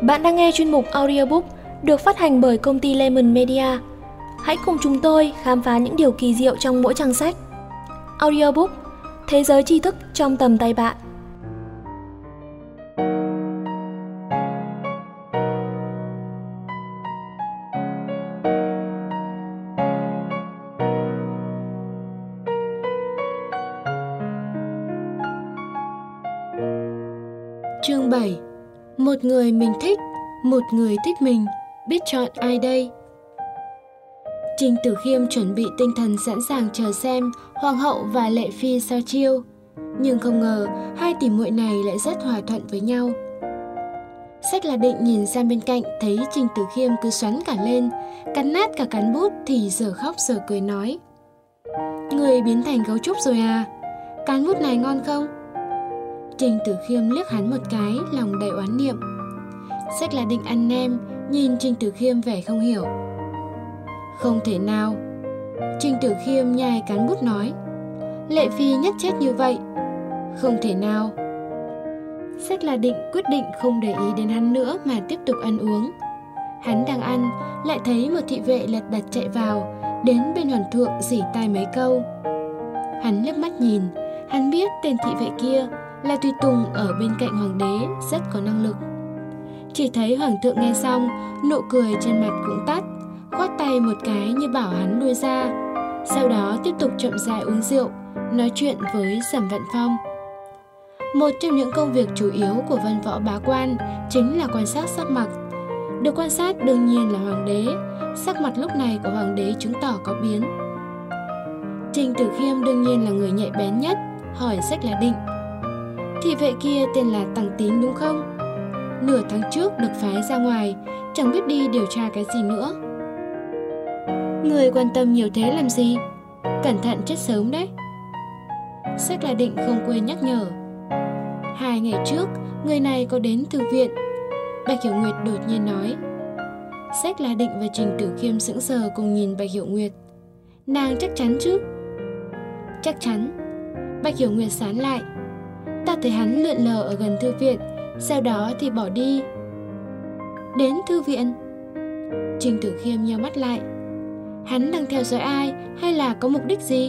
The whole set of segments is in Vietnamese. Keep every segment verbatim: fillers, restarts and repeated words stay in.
Bạn đang nghe chuyên mục audiobook được phát hành bởi công ty Lemon Media. Hãy cùng chúng tôi khám phá những điều kỳ diệu trong mỗi trang sách. Audiobook, thế giới tri thức trong tầm tay bạn. Chương bảy. Một người mình thích, một người thích mình, biết chọn ai đây? Trình Tử Khiêm chuẩn bị tinh thần sẵn sàng chờ xem Hoàng hậu và Lệ Phi sao chiêu. Nhưng không ngờ hai tỷ muội này lại rất hòa thuận với nhau. Sách là định nhìn sang bên cạnh thấy Trình Tử Khiêm cứ xoắn cả lên, cắn nát cả cán bút thì giờ khóc giờ cười nói: Người biến thành gấu trúc rồi à? Cán bút này ngon không? Trình Tử Khiêm liếc hắn một cái, lòng đầy oán niệm. Sách là định ăn nem, nhìn Trình Tử Khiêm vẻ không hiểu. Không thể nào. Trình Tử Khiêm nhai cán bút nói: Lệ Phi nhất chết như vậy. Không thể nào. Sách là định quyết định không để ý đến hắn nữa mà tiếp tục ăn uống. Hắn đang ăn, lại thấy một thị vệ lật đật chạy vào, đến bên hoàng thượng rỉ tai mấy câu. Hắn liếc mắt nhìn, hắn biết tên thị vệ kia là tùy tùng ở bên cạnh hoàng đế, rất có năng lực. Chỉ thấy hoàng thượng nghe xong, nụ cười trên mặt cũng tắt, khoát tay một cái như bảo hắn lui ra. Sau đó tiếp tục chậm rãi uống rượu, nói chuyện với Sầm Vạn Phong. Một trong những công việc chủ yếu của văn võ bá quan chính là quan sát sắc mặt. Được quan sát đương nhiên là hoàng đế, sắc mặt lúc này của hoàng đế chứng tỏ có biến. Trình Tử Khiêm đương nhiên là người nhạy bén nhất, hỏi Sách là định: Thị vệ kia tên là Tăng Tín đúng không? Nửa tháng trước được phái ra ngoài, chẳng biết đi điều tra cái gì nữa. Người quan tâm nhiều thế làm gì? Cẩn thận chết sớm đấy. Sách là định không quên nhắc nhở. Hai ngày trước, người này có đến thư viện. Bạch Hiểu Nguyệt đột nhiên nói. Sách là định và Trình Tử Khiêm sững sờ cùng nhìn Bạch Hiểu Nguyệt. Nàng chắc chắn chứ? Chắc chắn. Bạch Hiểu Nguyệt sán lại. Ta thấy hắn lượn lờ ở gần thư viện, sau đó thì bỏ đi. Đến thư viện? Trình Tử Khiêm nheo mắt lại. Hắn đang theo dõi ai hay là có mục đích gì?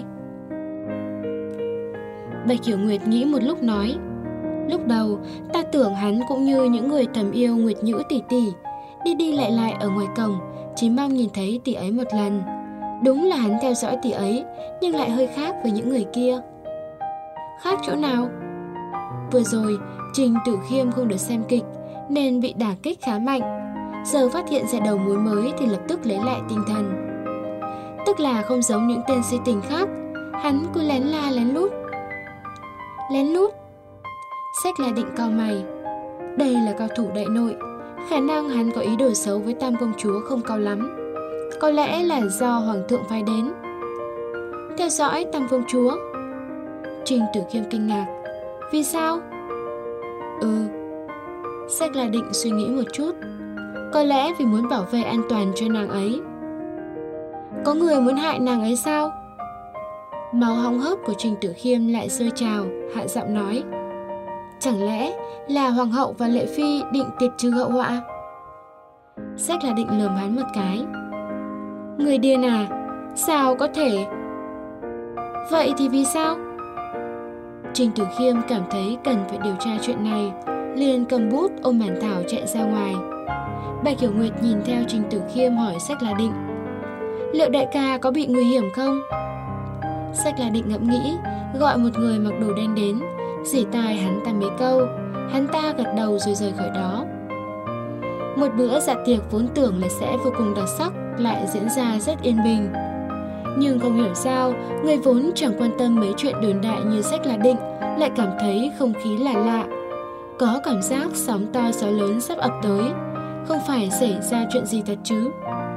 Bạch Hiểu Nguyệt nghĩ một lúc nói: Lúc đầu ta tưởng hắn cũng như những người thầm yêu Nguyệt Nhữ tỷ tỷ, đi đi lại lại ở ngoài cổng, chỉ mong nhìn thấy tỷ ấy một lần. Đúng là hắn theo dõi tỷ ấy, nhưng lại hơi khác với những người kia. Khác chỗ nào? Vừa rồi Trình Tử Khiêm không được xem kịch nên bị đả kích khá mạnh. Giờ phát hiện ra đầu mối mới thì lập tức lấy lại tinh thần. Tức là không giống những tên si tình khác, hắn cứ lén la lén lút. Lén lút? Sách là định cau mày. Đây là cao thủ đại nội, khả năng hắn có ý đồ xấu với Tam công chúa không cao lắm. Có lẽ là do hoàng thượng phái đến. Theo dõi Tam công chúa? Trình Tử Khiêm kinh ngạc. Vì sao? Ừ. Sách là định suy nghĩ một chút. Có lẽ vì muốn bảo vệ an toàn cho nàng ấy. Có người muốn hại nàng ấy sao? Máu hóng hớp của Trình Tử Khiêm lại sôi trào, hạ giọng nói: Chẳng lẽ là hoàng hậu và Lệ Phi định tiệt trừ hậu họa? Sách là định lườm hắn một cái. Người điên à? Sao có thể? Vậy thì vì sao? Trình Tử Khiêm cảm thấy cần phải điều tra chuyện này, liền cầm bút ôm bản thảo chạy ra ngoài. Bạch Hiểu Nguyệt nhìn theo Trình Tử Khiêm hỏi Sách là định: Liệu đại ca có bị nguy hiểm không? Sách là định ngẫm nghĩ, gọi một người mặc đồ đen đến, rỉ tai hắn ta mấy câu. Hắn ta gật đầu rồi rời khỏi đó. Một bữa dạ tiệc vốn tưởng là sẽ vô cùng đặc sắc lại diễn ra rất yên bình. Nhưng không hiểu sao, người vốn chẳng quan tâm mấy chuyện đồn đại như Sách là định lại cảm thấy không khí là lạ. Có cảm giác sóng to gió lớn sắp ập tới. Không phải xảy ra chuyện gì thật chứ?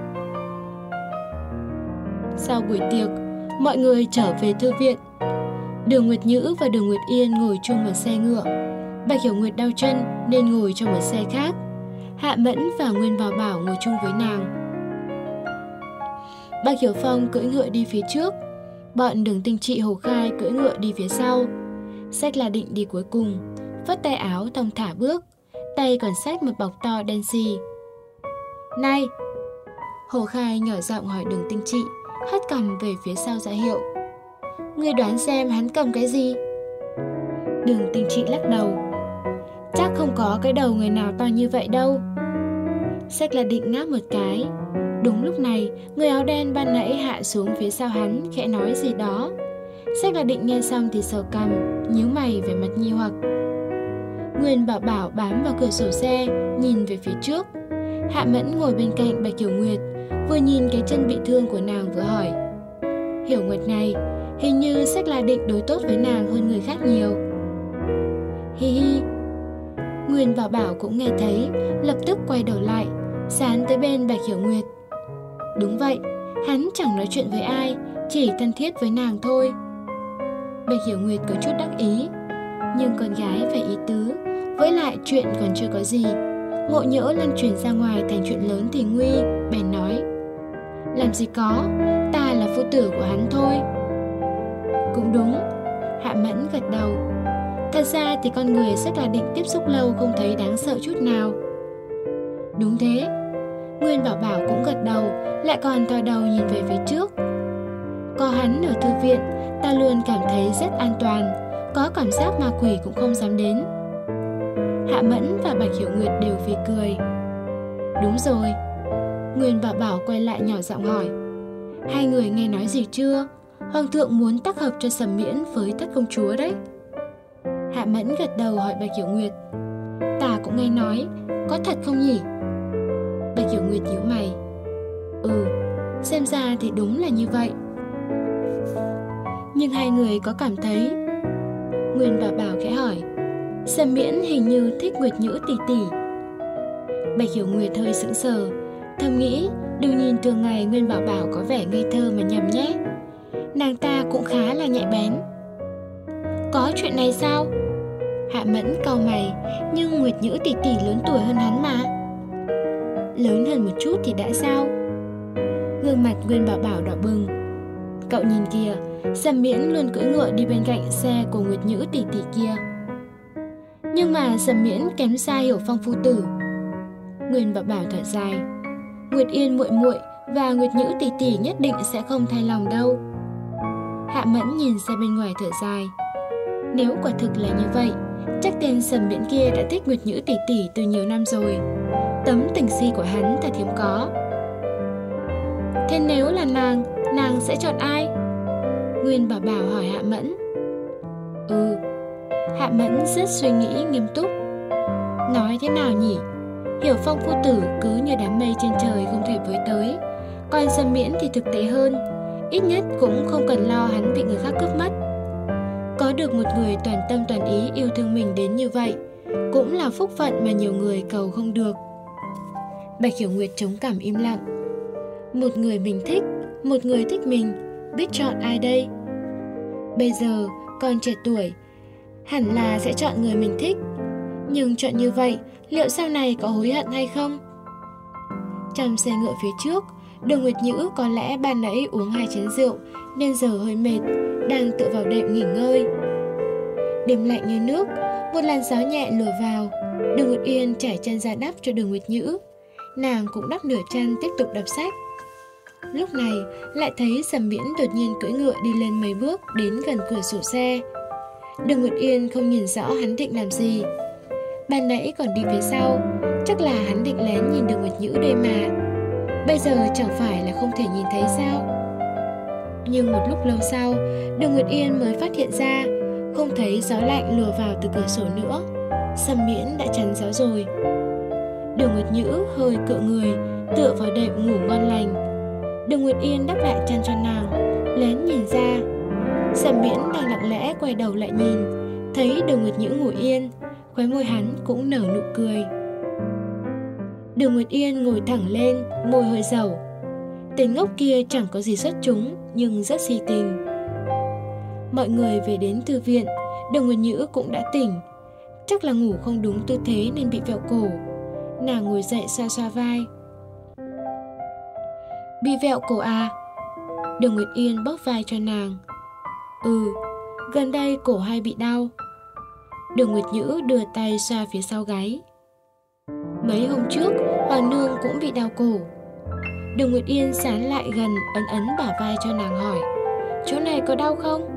Sau buổi tiệc, mọi người trở về thư viện. Đường Nguyệt Nhữ và Đường Nguyệt Yên ngồi chung một xe ngựa. Bạch Hiểu Nguyệt đau chân nên ngồi trong một xe khác. Hạ Mẫn và Nguyên Bảo Bảo ngồi chung với nàng. Bạch Hiểu Phong cưỡi ngựa đi phía trước, bọn Đường Tinh Trị Hồ Khai cưỡi ngựa đi phía sau. Sách là định đi cuối cùng, phất tay áo thong thả bước, tay còn xách một bọc to đen xì. Này! Hồ Khai nhỏ giọng hỏi Đường Tinh Trị, hất cằm về phía sau ra hiệu. Ngươi đoán xem hắn cầm cái gì? Đường Tinh Trị lắc đầu. Chắc không có cái đầu người nào to như vậy đâu. Xách La Định ngáp một cái. Đúng lúc này, người áo đen ban nãy hạ xuống phía sau hắn, khẽ nói gì đó. Xách La Định nghe xong thì sờ cằm, nhíu mày vẻ mặt nghi hoặc. Nguyên Bảo Bảo bám vào cửa sổ xe, nhìn về phía trước. Hạ Mẫn ngồi bên cạnh Bạch Hiểu Nguyệt, vừa nhìn cái chân bị thương của nàng vừa hỏi. Hiểu Nguyệt này, hình như Xách La Định đối tốt với nàng hơn người khác nhiều. Hi hi. Nguyên Bảo Bảo cũng nghe thấy, lập tức quay đầu lại, dán tới bên Bạch Hiểu Nguyệt. Đúng vậy, hắn chẳng nói chuyện với ai, chỉ thân thiết với nàng thôi. Bạch Hiểu Nguyệt có chút đắc ý, nhưng con gái phải ý tứ, với lại chuyện còn chưa có gì, ngộ nhỡ lan truyền ra ngoài thành chuyện lớn thì nguy. Bèn nói, làm gì có, ta là phu tử của hắn thôi. Cũng đúng. Hạ Mẫn gật đầu. Thật ra thì con người Xách La Định tiếp xúc lâu không thấy đáng sợ chút nào. Đúng thế. Nguyên Bảo Bảo cũng gật đầu, lại còn thò đầu nhìn về phía trước. Có hắn ở thư viện, ta luôn cảm thấy rất an toàn, có cảm giác ma quỷ cũng không dám đến. Hạ Mẫn và Bạch Hiểu Nguyệt đều phì cười. Đúng rồi. Nguyên Bảo Bảo quay lại nhỏ giọng hỏi, hai người nghe nói gì chưa? Hoàng thượng muốn tác hợp cho Sầm Miễn với Thất công chúa đấy. Hạ Mẫn gật đầu hỏi Bạch Hiểu Nguyệt, ta cũng nghe nói, có thật không nhỉ? Bạch Hiểu Nguyệt nhíu mày. Ừ, xem ra thì đúng là như vậy. Nhưng hai người có cảm thấy? Nguyên Bảo Bảo khẽ hỏi. Sầm Miễn hình như thích Nguyệt Nhữ tỷ tỷ. Bạch Hiểu Nguyệt hơi sững sờ, thầm nghĩ đừng nhìn thường ngày Nguyên Bảo Bảo có vẻ ngây thơ mà nhầm nhé. Nàng ta cũng khá là nhạy bén. Có chuyện này sao? Hạ Mẫn cau mày, nhưng Nguyệt Nhữ tỷ tỷ lớn tuổi hơn hắn mà. Lớn hơn một chút thì đã sao? Gương mặt Nguyên Bảo Bảo đỏ bừng. Cậu nhìn kìa, Sầm Miễn luôn cưỡi ngựa đi bên cạnh xe của Nguyệt Nhữ tỷ tỷ kia. Nhưng mà Sầm Miễn kém xa Hiểu Phong phu tử. Nguyên Bảo Bảo thở dài. Nguyệt Yên muội muội và Nguyệt Nhữ tỷ tỷ nhất định sẽ không thay lòng đâu. Hạ Mẫn nhìn ra bên ngoài thở dài. Nếu quả thực là như vậy, chắc tên Sầm Miễn kia đã thích Nguyệt Nhữ tỷ tỷ từ nhiều năm rồi. Tấm tình si của hắn thật hiếm có. Thế nếu là nàng, nàng sẽ chọn ai? Nguyên Bảo Bảo hỏi Hạ Mẫn. Ừ. Hạ Mẫn rất suy nghĩ nghiêm túc. Nói thế nào nhỉ? Hiểu Phong phu tử cứ như đám mây trên trời không thể với tới, còn Sầm Miễn thì thực tế hơn, ít nhất cũng không cần lo hắn bị người khác cướp mất. Có được một người toàn tâm toàn ý yêu thương mình đến như vậy, cũng là phúc phận mà nhiều người cầu không được. Bạch Hiểu Nguyệt chống cằm im lặng. Một người mình thích, một người thích mình, biết chọn ai đây? Bây giờ còn trẻ tuổi, hẳn là sẽ chọn người mình thích. Nhưng chọn như vậy, liệu sau này có hối hận hay không? Trong xe ngựa phía trước, Đường Nguyệt Nhữ có lẽ ban nãy uống hai chén rượu nên giờ hơi mệt, đang tựa vào đệm nghỉ ngơi. Đêm lạnh như nước, một làn gió nhẹ lùa vào. Đường Nguyệt Yên trải chân ra đắp cho Đường Nguyệt Nhữ. Nàng cũng đắp nửa chân tiếp tục đọc sách. Lúc này lại thấy Sầm Miễn đột nhiên cưỡi ngựa đi lên mấy bước đến gần cửa sổ xe. Đường Nguyệt Yên không nhìn rõ hắn định làm gì. Ban nãy còn đi phía sau, chắc là hắn định lén nhìn Đường Nguyệt Nhữ đây mà. Bây giờ chẳng phải là không thể nhìn thấy sao? Nhưng một lúc lâu sau, Đường Nguyệt Yên mới phát hiện ra không thấy gió lạnh lùa vào từ cửa sổ nữa. Sầm Miễn đã chắn gió rồi. Đường Nguyệt Nhữ hơi cựa người, tựa vào đệm ngủ ngon lành. Đường Nguyệt Yên đắp lại chăn cho nàng, lén nhìn ra. Sầm Miễn đang lặng lẽ quay đầu lại nhìn, thấy Đường Nguyệt Nhữ ngủ yên, khóe môi hắn cũng nở nụ cười. Đường Nguyệt Yên ngồi thẳng lên, môi hơi dầu. Tên ngốc kia chẳng có gì xuất chúng, nhưng rất si tình. Mọi người về đến thư viện, Đường Nguyệt Nhữ cũng đã tỉnh. Chắc là ngủ không đúng tư thế nên bị vẹo cổ. Nàng ngồi dậy xoa xoa vai. Bị vẹo cổ à? Đường Nguyệt Yên bóp vai cho nàng. Ừ, gần đây cổ hay bị đau. Đường Nguyệt Nhữ đưa tay xoa phía sau gáy. Mấy hôm trước, Hoàng nương cũng bị đau cổ. Đường Nguyệt Yên sán lại gần, ấn ấn bả vai cho nàng hỏi: chỗ này có đau không?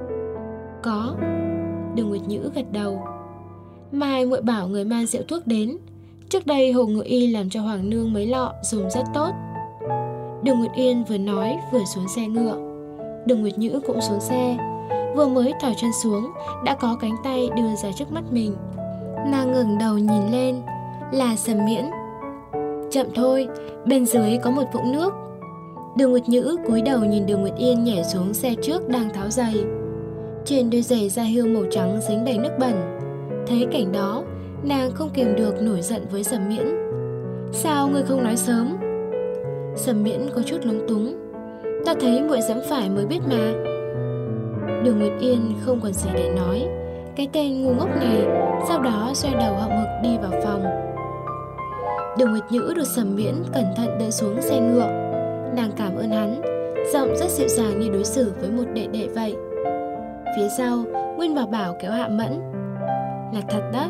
Có. Đường Nguyệt Nhữ gật đầu. Mai muội bảo người mang rượu thuốc đến. Trước đây Hồ Ngự Y làm cho Hoàng nương mấy lọ, dùng rất tốt. Đường Nguyệt Yên vừa nói vừa xuống xe ngựa. Đường Nguyệt Nhữ cũng xuống xe. Vừa mới thò chân xuống, đã có cánh tay đưa ra trước mắt mình. Nàng ngẩng đầu nhìn lên, là Sầm Miễn. Chậm thôi, bên dưới có một vũng nước. Đường Nguyệt Nhữ cúi đầu nhìn Đường Nguyệt Yên nhảy xuống xe trước đang tháo giày. Trên đôi giày da hươu màu trắng dính đầy nước bẩn. Thấy cảnh đó, nàng không kìm được nổi giận với Sầm Miễn. Sao ngươi không nói sớm? Sầm Miễn có chút lúng túng. Ta thấy muội dẫm phải mới biết mà. Đường Nguyệt Yên không còn gì để nói. Cái tên ngu ngốc này. Sau đó xoay đầu hậm hực đi vào phòng. Đường Nguyệt Nhữ được Sầm Miễn cẩn thận đỡ xuống xe ngựa. Nàng cảm ơn hắn, giọng rất dịu dàng như đối xử với một đệ đệ vậy. Phía sau, Nguyên Bảo Bảo kéo Hạ Mẫn. Là thật đó.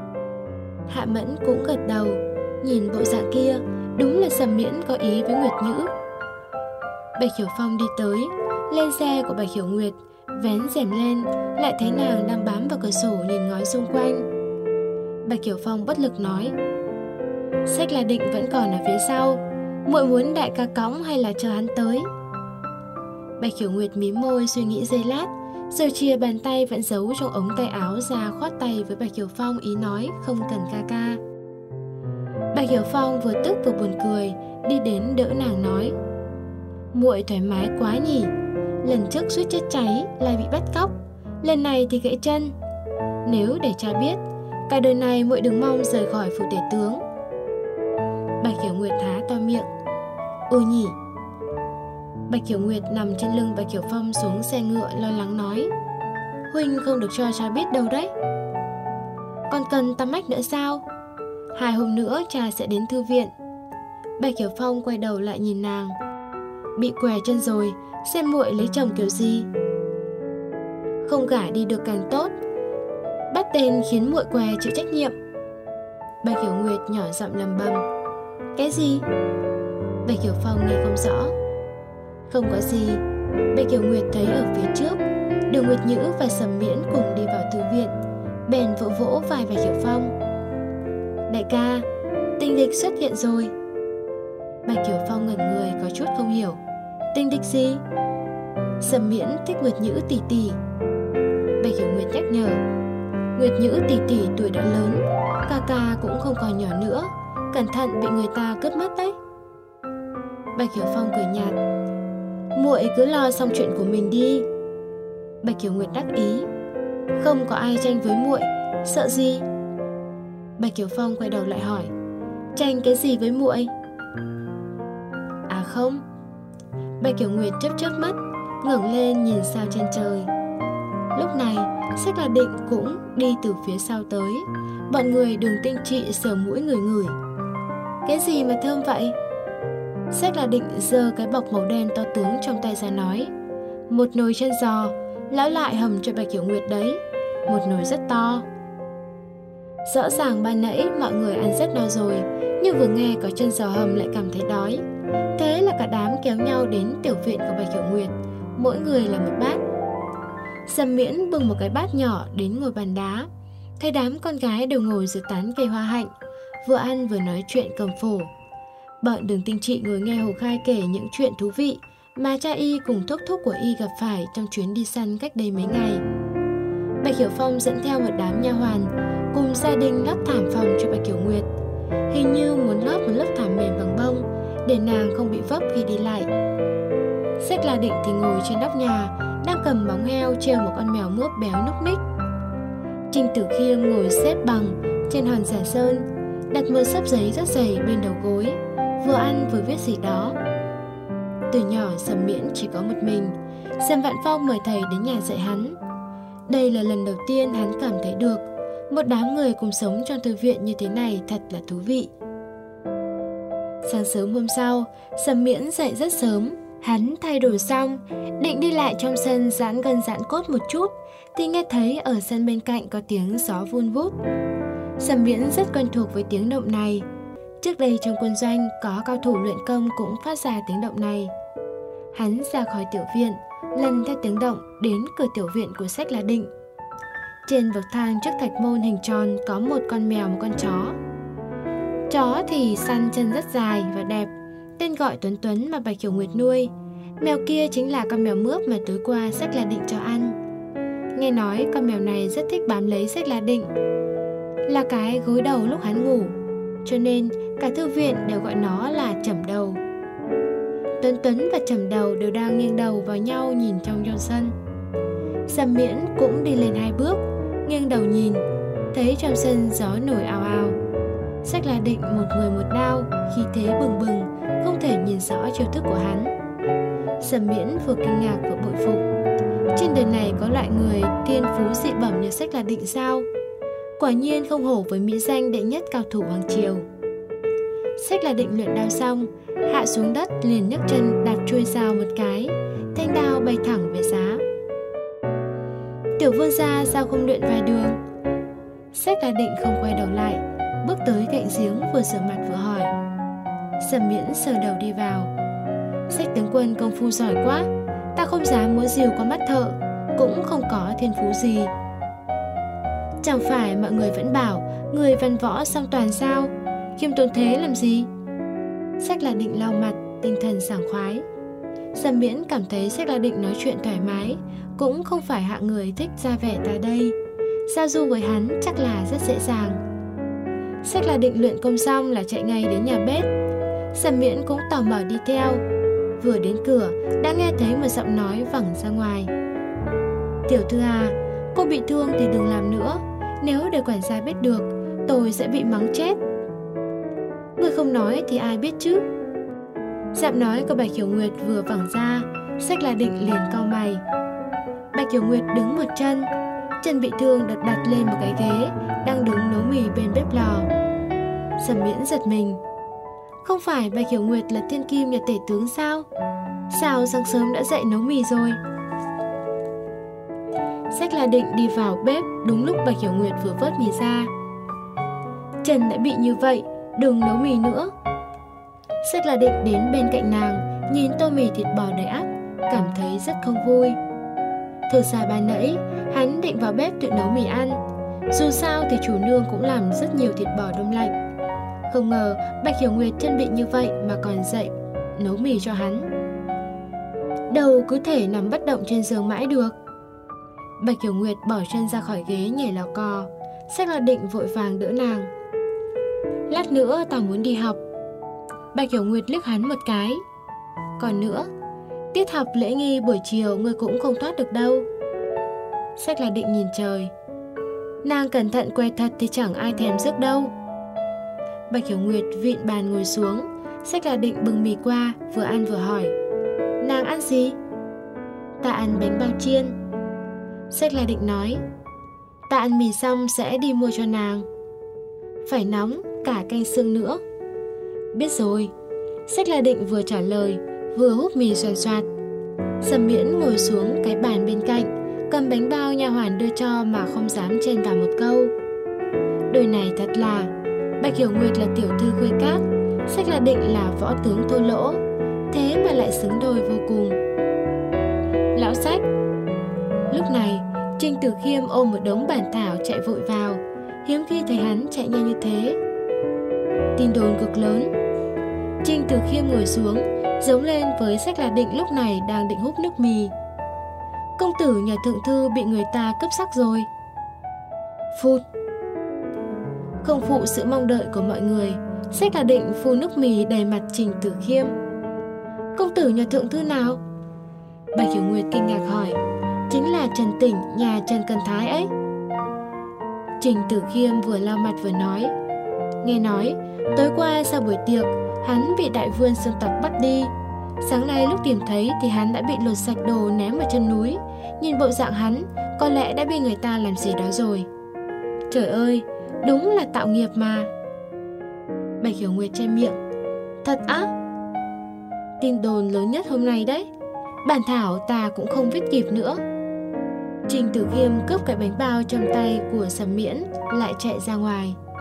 Hạ Mẫn cũng gật đầu. Nhìn bộ dạng kia, đúng là Sầm Miễn có ý với Nguyệt Nhữ. Bạch Hiểu Phong đi tới, lên xe của Bạch Hiểu Nguyệt, vén rèm lên, lại thấy nàng đang bám vào cửa sổ nhìn ngó xung quanh. Bạch Hiểu Phong bất lực nói: Sách La Định vẫn còn ở phía sau, muội muốn đại ca cõng hay là chờ hắn tới? Bạch Hiểu Nguyệt mím môi suy nghĩ giây lát, rồi chia bàn tay vẫn giấu trong ống tay áo ra khoát tay với Bạch Hiểu Phong, ý nói không cần ca ca. Bạch Hiểu Phong vừa tức vừa buồn cười, đi đến đỡ nàng nói: Muội thoải mái quá nhỉ, lần trước suýt chết cháy lại bị bắt cóc, lần này thì gãy chân. Nếu để cha biết, cả đời này muội đừng mong rời khỏi phủ tể tướng. Bạch Hiểu Nguyệt há to miệng: Ừ nhỉ. Bạch Hiểu Nguyệt nằm trên lưng Bạch Hiểu Phong xuống xe ngựa, lo lắng nói: Huynh không được cho cha biết đâu đấy. Còn cần tắm mách nữa sao? Hai hôm nữa cha sẽ đến thư viện. Bạch Hiểu Phong quay đầu lại nhìn nàng: Bị què chân rồi, xem muội lấy chồng kiểu gì. Không gả đi được càng tốt, bắt tên khiến muội què chịu trách nhiệm. Bạch Hiểu Nguyệt nhỏ giọng lầm bầm: Cái gì? Bạch Hiểu Phong nghe không rõ. Không có gì. Bạch Hiểu Nguyệt thấy ở phía trước Đường Nguyệt Nhữ và Sầm Miễn cùng đi vào thư viện, bèn vỗ vỗ vai Bạch Hiểu Phong: Đại ca, tình địch xuất hiện rồi. Bạch Hiểu Phong ngẩn người có chút không hiểu. Tình địch gì? Sầm Miễn thích Nguyệt Nhữ tỷ tỷ. Bạch Hiểu Nguyệt nhắc nhở: Nguyệt Nhữ tỷ tỷ tuổi đã lớn, ca ca cũng không còn nhỏ nữa, cẩn thận bị người ta cướp mất đấy. Bạch Hiểu Phong cười nhạt: Muội cứ lo xong chuyện của mình đi. Bạch Hiểu Nguyệt đắc ý: Không có ai tranh với muội, sợ gì? Bạch Hiểu Phong quay đầu lại hỏi: Tranh cái gì với muội? À không. Bạch Hiểu Nguyệt chớp chớp mắt, ngẩng lên nhìn sao trên trời. Lúc này, Sách La Định cũng đi từ phía sau tới. Bọn người Đường Tinh Trị sờ mũi ngửi ngửi. Cái gì mà thơm vậy? Sách La Định giơ cái bọc màu đen to tướng trong tay ra nói: Một nồi chân giò, lão lại hầm cho Bạch Hiểu Nguyệt đấy. Một nồi rất to. Rõ ràng ban nãy mọi người ăn rất no rồi, nhưng vừa nghe có chân giò hầm lại cảm thấy đói. Thế là cả đám kéo nhau đến tiểu viện của Bạch Hiểu Nguyệt, mỗi người là một bát. Sầm Miễn bưng một cái bát nhỏ đến ngồi bàn đá. Thấy đám con gái đều ngồi dưới tán cây hoa hạnh, vừa ăn vừa nói chuyện cầm phổ. Bọn Đường Tinh Trị ngồi nghe Hồ Khai kể những chuyện thú vị mà cha y cùng thúc thúc của y gặp phải trong chuyến đi săn cách đây mấy ngày. Bạch Hiểu Phong dẫn theo một đám nha hoàn cùng gia đình lót thảm phòng cho Bạch Hiểu Nguyệt, hình như muốn lót một lớp thảm mềm bằng bông để nàng không bị vấp khi đi lại. Sách La Định thì ngồi trên nóc nhà, đang cầm bóng heo treo một con mèo mướp béo núc ních. Trình Tử Khiêm ngồi xếp bằng trên hòn giả sơn, đặt một xấp giấy rất dày bên đầu gối, vừa ăn vừa viết gì đó. Từ nhỏ Sầm Miễn chỉ có một mình. Sầm Vạn Phong mời thầy đến nhà dạy hắn. Đây là lần đầu tiên hắn cảm thấy được một đám người cùng sống trong thư viện như thế này thật là thú vị. Sáng sớm hôm sau, Sầm Miễn dậy rất sớm. Hắn thay đồ xong, định đi lại trong sân giãn gân giãn cốt một chút, thì nghe thấy ở sân bên cạnh có tiếng gió vun vút. Sầm Miễn rất quen thuộc với tiếng động này. Trước đây trong quân doanh có cao thủ luyện công cũng phát ra tiếng động này. Hắn ra khỏi tiểu viện, lần theo tiếng động đến cửa tiểu viện của Sách La Định. Trên bậc thang trước thạch môn hình tròn có một con mèo, một con chó. Chó thì săn chân rất dài và đẹp, tên gọi Tuấn Tuấn mà Bạch Hiểu Nguyệt nuôi. Mèo kia chính là con mèo mướp mà tối qua Sách La Định cho ăn. Nghe nói con mèo này rất thích bám lấy Sách La Định, là cái gối đầu lúc hắn ngủ, cho nên cả thư viện đều gọi nó là Chẩm Đầu. Tuấn Tuấn và Chẩm Đầu đều đang nghiêng đầu vào nhau nhìn trong trong sân. Sầm Miễn cũng đi lên hai bước, nghiêng đầu nhìn, thấy trong sân gió nổi ào ào. Sách La Định một người một đao, khí thế bừng bừng, không thể nhìn rõ chiêu thức của hắn. Sầm Miễn vừa kinh ngạc vừa bội phục. Trên đời này có loại người thiên phú dị bẩm như Sách La Định sao? Quả nhiên không hổ với mỹ danh đệ nhất cao thủ hoàng triều. Sách La Định luyện đao xong, hạ xuống đất liền nhấc chân đạp chuôi dao một cái, thanh đao bay thẳng về giá. Tiểu vương gia sao không luyện vài đường? Sách La Định không quay đầu lại, bước tới cạnh giếng vừa rửa mặt vừa hỏi. Sầm Miễn sờ đầu đi vào. Sách tướng quân công phu giỏi quá, ta không dám múa rìu qua mắt thợ, cũng không có thiên phú gì. Chẳng phải mọi người vẫn bảo người văn võ song toàn sao? Khiêm tốn thế làm gì? Sách La Định lau mặt, tinh thần sảng khoái. Sầm Miễn cảm thấy Sách La Định nói chuyện thoải mái, cũng không phải hạng người thích ra vẻ ta đây. Giao du với hắn chắc là rất dễ dàng. Sách La Định luyện công xong là chạy ngay đến nhà bếp. Sầm Miễn cũng tò mò đi theo. Vừa đến cửa đã nghe thấy một giọng nói vẳng ra ngoài. Tiểu thư à, cô bị thương thì đừng làm nữa. Nếu để quản gia biết được, tôi sẽ bị mắng chết. Người không nói thì ai biết chứ? Giọng nói của Bạch Hiểu Nguyệt vừa vẳng ra, Sách La Định liền cau mày. Bạch Hiểu Nguyệt đứng một chân, chân bị thương được đặt lên một cái ghế, đang đứng nấu mì bên bếp lò. Sầm Miễn giật mình. Không phải Bạch Hiểu Nguyệt là thiên kim nhà tể tướng sao? Sao sáng sớm đã dậy nấu mì rồi? Sách La Định đi vào bếp đúng lúc Bạch Hiểu Nguyệt vừa vớt mì ra. Chân đã bị như vậy, đừng nấu mì nữa. Sách La Định đến bên cạnh nàng, nhìn tô mì thịt bò đầy ắp, cảm thấy rất không vui. Từ xa ban nãy, hắn định vào bếp tự nấu mì ăn. Dù sao thì chủ nương cũng làm rất nhiều thịt bò đông lạnh. Không ngờ Bạch Hiểu Nguyệt chân bị như vậy mà còn dậy nấu mì cho hắn. Đâu cứ thể nằm bất động trên giường mãi được. Bạch Hiểu Nguyệt bỏ chân ra khỏi ghế nhảy lò cò. Sách La Định vội vàng đỡ nàng. Lát nữa tao muốn đi học. Bạch Hiểu Nguyệt liếc hắn một cái. Còn nữa, tiết học lễ nghi buổi chiều ngươi cũng không thoát được đâu. Sách La Định nhìn trời. Nàng cẩn thận què thật thì chẳng ai thèm rước đâu. Bạch Hiểu Nguyệt vịn bàn ngồi xuống. Sách La Định bưng mì qua, vừa ăn vừa hỏi. Nàng ăn gì? Ta ăn bánh bao chiên. Sách La Định nói. Ta ăn mì xong sẽ đi mua cho nàng. Phải nóng, cả canh xương nữa. Biết rồi. Sách La Định vừa trả lời, vừa húp mì xoàn xoạt. Sầm Miễn ngồi xuống cái bàn bên cạnh, cầm bánh bao nha hoàn đưa cho mà không dám chen vào một câu. Đôi này thật là Bạch Hiểu Nguyệt là tiểu thư khuê các, Sách La Định là võ tướng thô lỗ, thế mà lại xứng đôi vô cùng. Lão Sách. Lúc này Trình Tử Khiêm ôm một đống bản thảo chạy vội vào, hiếm khi thấy hắn chạy nhanh như thế. Tin đồn cực lớn. Trình Tử Khiêm ngồi xuống, giống lên với Sách La Định lúc này đang định húp nước mì. Công tử nhà thượng thư bị người ta cướp sắc rồi. Phụt. Không phụ sự mong đợi của mọi người, Sách La Định phun nước mì đầy mặt Trình Tử Khiêm. Công tử nhà thượng thư nào? Bạch Hiểu Nguyệt kinh ngạc hỏi. Chính là Trần Tỉnh, nhà Trần Cần Thái ấy. Trình Tử Khiêm vừa lau mặt vừa nói. Nghe nói, tối qua sau buổi tiệc, hắn bị đại vương Sơn Tặc bắt đi. Sáng nay lúc tìm thấy thì hắn đã bị lột sạch đồ ném ở chân núi. Nhìn bộ dạng hắn, có lẽ đã bị người ta làm gì đó rồi. Trời ơi, đúng là tạo nghiệp mà. Bạch Hiểu Nguyệt che miệng. Thật á? Tin đồn lớn nhất hôm nay đấy. Bản thảo ta cũng không viết kịp nữa. Trình Tử Khiêm cướp cái bánh bao trong tay của Sầm Miễn, lại chạy ra ngoài.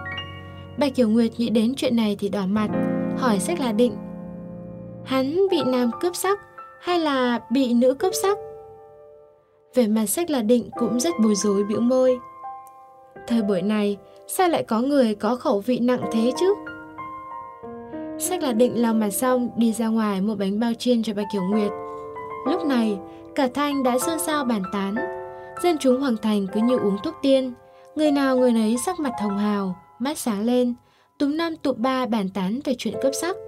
Bạch Kiểu Nguyệt nghĩ đến chuyện này thì đỏ mặt, hỏi Sách La Định: hắn bị nam cướp sắc hay là bị nữ cướp sắc? Về mặt Sách La Định cũng rất bối rối, bĩu môi. Thời buổi này sao lại có người có khẩu vị nặng thế chứ? Sách La Định lau mặt xong đi ra ngoài mua bánh bao chiên cho Bạch Kiểu Nguyệt. Lúc này cả thành đã xôn xao bàn tán. Dân chúng Hoàng Thành cứ như uống thuốc tiên, người nào người nấy sắc mặt hồng hào, mắt sáng lên, túm năm tụm ba bàn tán về chuyện cướp sắc.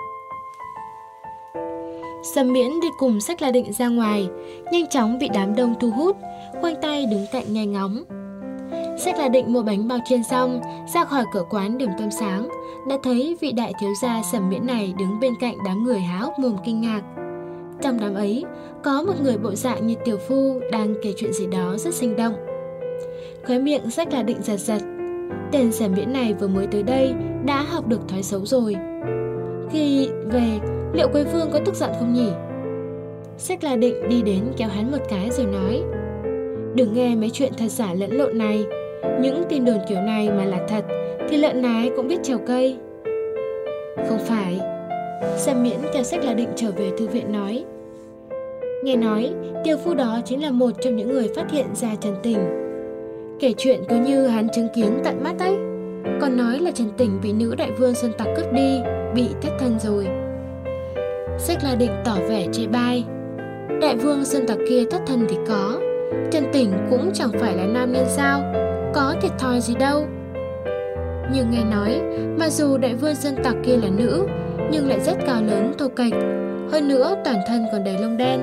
Sầm Miễn đi cùng Sách La Định ra ngoài, nhanh chóng bị đám đông thu hút, khoanh tay đứng cạnh nghe ngóng. Sách La Định mua bánh bao chiên xong, ra khỏi cửa quán điểm tâm sáng, đã thấy vị đại thiếu gia Sầm Miễn này đứng bên cạnh đám người há hốc mồm kinh ngạc. Trong đám ấy, có một người bộ dạng như tiểu phu đang kể chuyện gì đó rất sinh động. Khóe miệng Sách La Định giật giật. Tên Sầm Miễn này vừa mới tới đây đã học được thói xấu rồi. Khi về, liệu Quế Vương có tức giận không nhỉ? Sách La Định đi đến kéo hắn một cái rồi nói: đừng nghe mấy chuyện thật giả lẫn lộn này. Những tin đồn kiểu này mà là thật thì lợn nái cũng biết trèo cây. Không phải. Sầm Miễn kéo Sách La Định trở về thư viện nói: nghe nói tiểu phu đó chính là một trong những người phát hiện ra Trần Tình. Kể chuyện cứ như hắn chứng kiến tận mắt ấy. Còn nói là Trần Tình bị nữ đại vương Sơn Tặc cướp đi, bị thất thân rồi. Sách La Định tỏ vẻ chê bai: đại vương Sơn Tặc kia thất thân thì có, Trần Tình cũng chẳng phải là nam nhân sao, có thiệt thòi gì đâu. Nhưng nghe nói, mặc dù đại vương Sơn Tặc kia là nữ, nhưng lại rất cao lớn thô kệch, hơn nữa toàn thân còn đầy lông đen.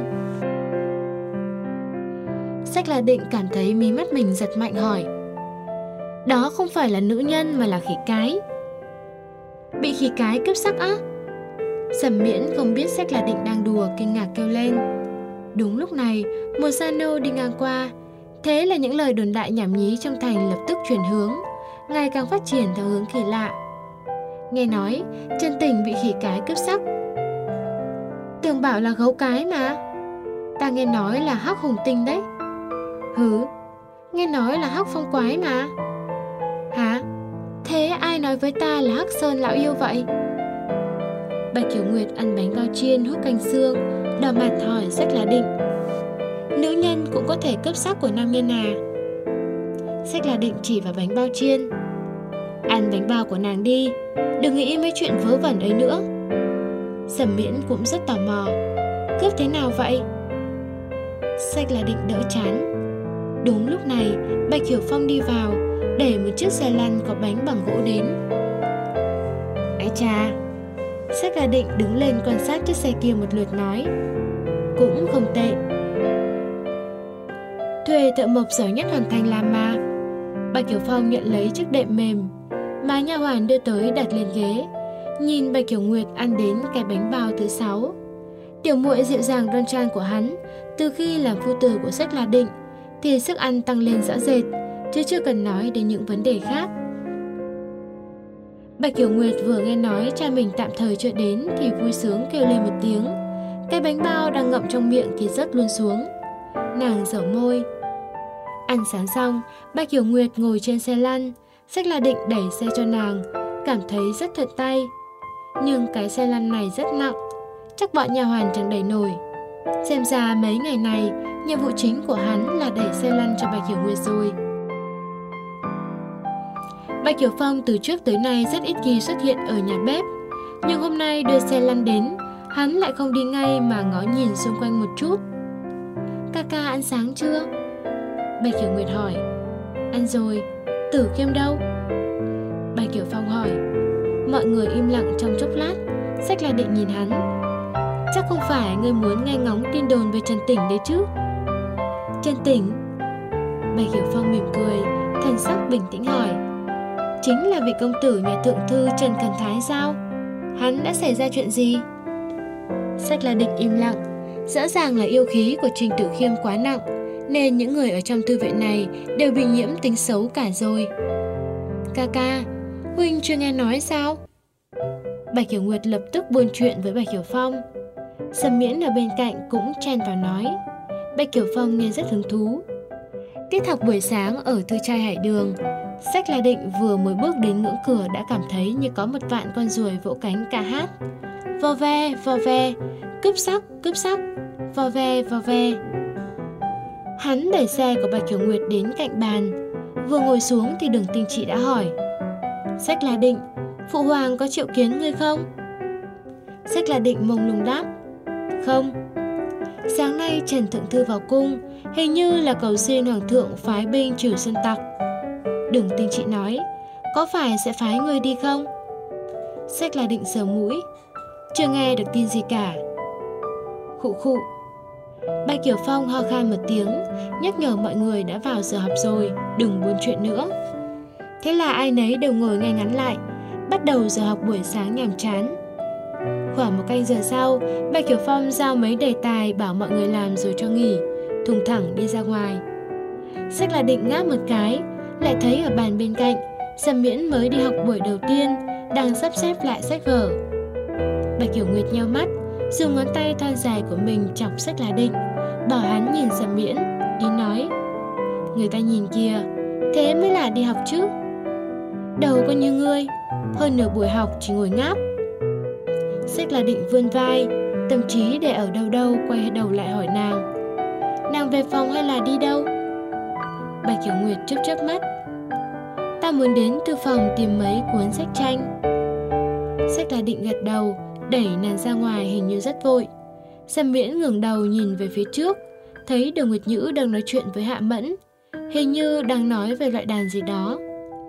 Sách La Định cảm thấy mí mắt mình giật mạnh hỏi: đó không phải là nữ nhân mà là khỉ cái. Bị khỉ cái cướp sắc á? Sầm Miễn không biết Sách La Định đang đùa, kinh ngạc kêu lên. Đúng lúc này, một gia nô đi ngang qua. Thế là những lời đồn đại nhảm nhí trong thành lập tức chuyển hướng, ngày càng phát triển theo hướng kỳ lạ. Nghe nói Trần Tình bị khỉ cái cướp sắc. Tưởng bảo là gấu cái mà. Ta nghe nói là hắc hùng tinh đấy. Hứ, nghe nói là hắc phong quái mà. Hả? Thế ai nói với ta là hắc sơn lão yêu vậy? Bạch Kiểu Nguyệt ăn bánh bao chiên hút canh xương, đỏ mặt hỏi Sách La Định: nữ nhân cũng có thể cướp sắc của nam nhân à? Sách La Định chỉ vào bánh bao chiên: ăn bánh bao của nàng đi, đừng nghĩ mấy chuyện vớ vẩn ấy nữa. Sầm Miễn cũng rất tò mò: cướp thế nào vậy? Sách La Định đỡ chán. Đúng lúc này Bạch Hiểu Phong đi vào, để một chiếc xe lăn có bánh bằng gỗ đến. Ái chà! Sách La Định đứng lên quan sát chiếc xe kia một lượt nói: cũng không tệ. Thuê thợ mộc giỏi nhất hoàn thành làm mà. Bạch Hiểu Phong nhận lấy chiếc đệm mềm mà nha hoàn đưa tới đặt lên ghế, nhìn Bạch Kiểu Nguyệt ăn đến cái bánh bao thứ sáu. Tiểu muội dịu dàng đoan trang của hắn, từ khi làm phu tử của Sách La Định thì sức ăn tăng lên rõ rệt, chứ chưa cần nói đến những vấn đề khác. Bạch Kiểu Nguyệt vừa nghe nói cha mình tạm thời chưa đến thì vui sướng kêu lên một tiếng. Cái bánh bao đang ngậm trong miệng thì rớt luôn xuống. Nàng dẩu môi. Ăn sáng xong, Bạch Kiểu Nguyệt ngồi trên xe lăn, Sách La Định đẩy xe cho nàng, cảm thấy rất thuận tay. Nhưng cái xe lăn này rất nặng, chắc bọn nhà hoàn chẳng đẩy nổi. Xem ra mấy ngày này, nhiệm vụ chính của hắn là đẩy xe lăn cho Bạch Hiểu Nguyệt rồi. Bạch Hiểu Phong từ trước tới nay rất ít khi xuất hiện ở nhà bếp, nhưng hôm nay đưa xe lăn đến, hắn lại không đi ngay mà ngó nhìn xung quanh một chút. Ca ca ăn sáng chưa? Bạch Hiểu Nguyệt hỏi. Ăn rồi. Tử Khiêm đâu? Bạch Hiểu Phong hỏi. Mọi người im lặng trong chốc lát. Sách La Định nhìn hắn. Chắc không phải ngươi muốn nghe ngóng tin đồn về Trần Tỉnh đấy chứ? Trần Tỉnh? Bạch Hiểu Phong mỉm cười, thần sắc bình tĩnh hỏi. Chính là vị công tử nhà thượng thư Trần Cần Thái sao? Hắn đã xảy ra chuyện gì? Sách La Định im lặng. Rõ ràng là yêu khí của Trình Tử Khiêm quá nặng, nên những người ở trong thư viện này đều bị nhiễm tính xấu cả rồi. Ca ca, huynh chưa nghe nói sao? Bạch Hiểu Nguyệt lập tức buôn chuyện với Bạch Hiểu Phong. Sầm Miễn ở bên cạnh cũng chen vào nói. Bạch Hiểu Phong nghe rất hứng thú. Tiết học buổi sáng ở Thư Trai Hải Đường, Sách La Định vừa mới bước đến ngưỡng cửa đã cảm thấy như có một vạn con ruồi vỗ cánh ca hát. Vo ve, vo ve, cướp sắc, cướp sắc, vo ve, vo ve. Hắn đẩy xe của Bạch Kiểu Nguyệt đến cạnh bàn. Vừa ngồi xuống thì Đường Tinh Trị đã hỏi: Sách La Định, phụ hoàng có triệu kiến ngươi không? Sách La Định mông lung đáp: Không. Sáng nay Trần Thượng Thư vào cung, hình như là cầu xin hoàng thượng phái binh trừ sơn tặc. Đường Tinh Trị nói: Có phải sẽ phái ngươi đi không? Sách La Định sờ mũi: Chưa nghe được tin gì cả. Khụ khụ. Bạch Kiểu Phong ho khan một tiếng, nhắc nhở mọi người đã vào giờ học rồi, đừng buôn chuyện nữa. Thế là ai nấy đều ngồi ngay ngắn lại, bắt đầu giờ học buổi sáng nhàm chán. Khoảng một canh giờ sau, Bạch Kiểu Phong giao mấy đề tài bảo mọi người làm rồi cho nghỉ, thùng thẳng đi ra ngoài. Sách La Định ngáp một cái, lại thấy ở bàn bên cạnh, Sầm Miễn mới đi học buổi đầu tiên, đang sắp xếp lại sách vở. Bạch Kiểu Nguyệt nheo mắt, dùng ngón tay thon dài của mình chọc Sách La Định, bảo hắn nhìn Sầm Miễn, ý nói: Người ta nhìn kìa, thế mới là đi học chứ. Đầu có như ngươi, hơn nửa buổi học chỉ ngồi ngáp. Sách La Định vươn vai, tâm trí để ở đâu đâu, quay đầu lại hỏi nàng: Nàng về phòng hay là đi đâu? Bạch Kiểu Nguyệt chớp chớp mắt: Ta muốn đến thư phòng tìm mấy cuốn sách tranh. Sách La Định gật đầu, đẩy nàng ra ngoài hình như rất vội. Sầm Miễn ngẩng đầu nhìn về phía trước, thấy Đường Nguyệt Nhữ đang nói chuyện với Hạ Mẫn, hình như đang nói về loại đàn gì đó.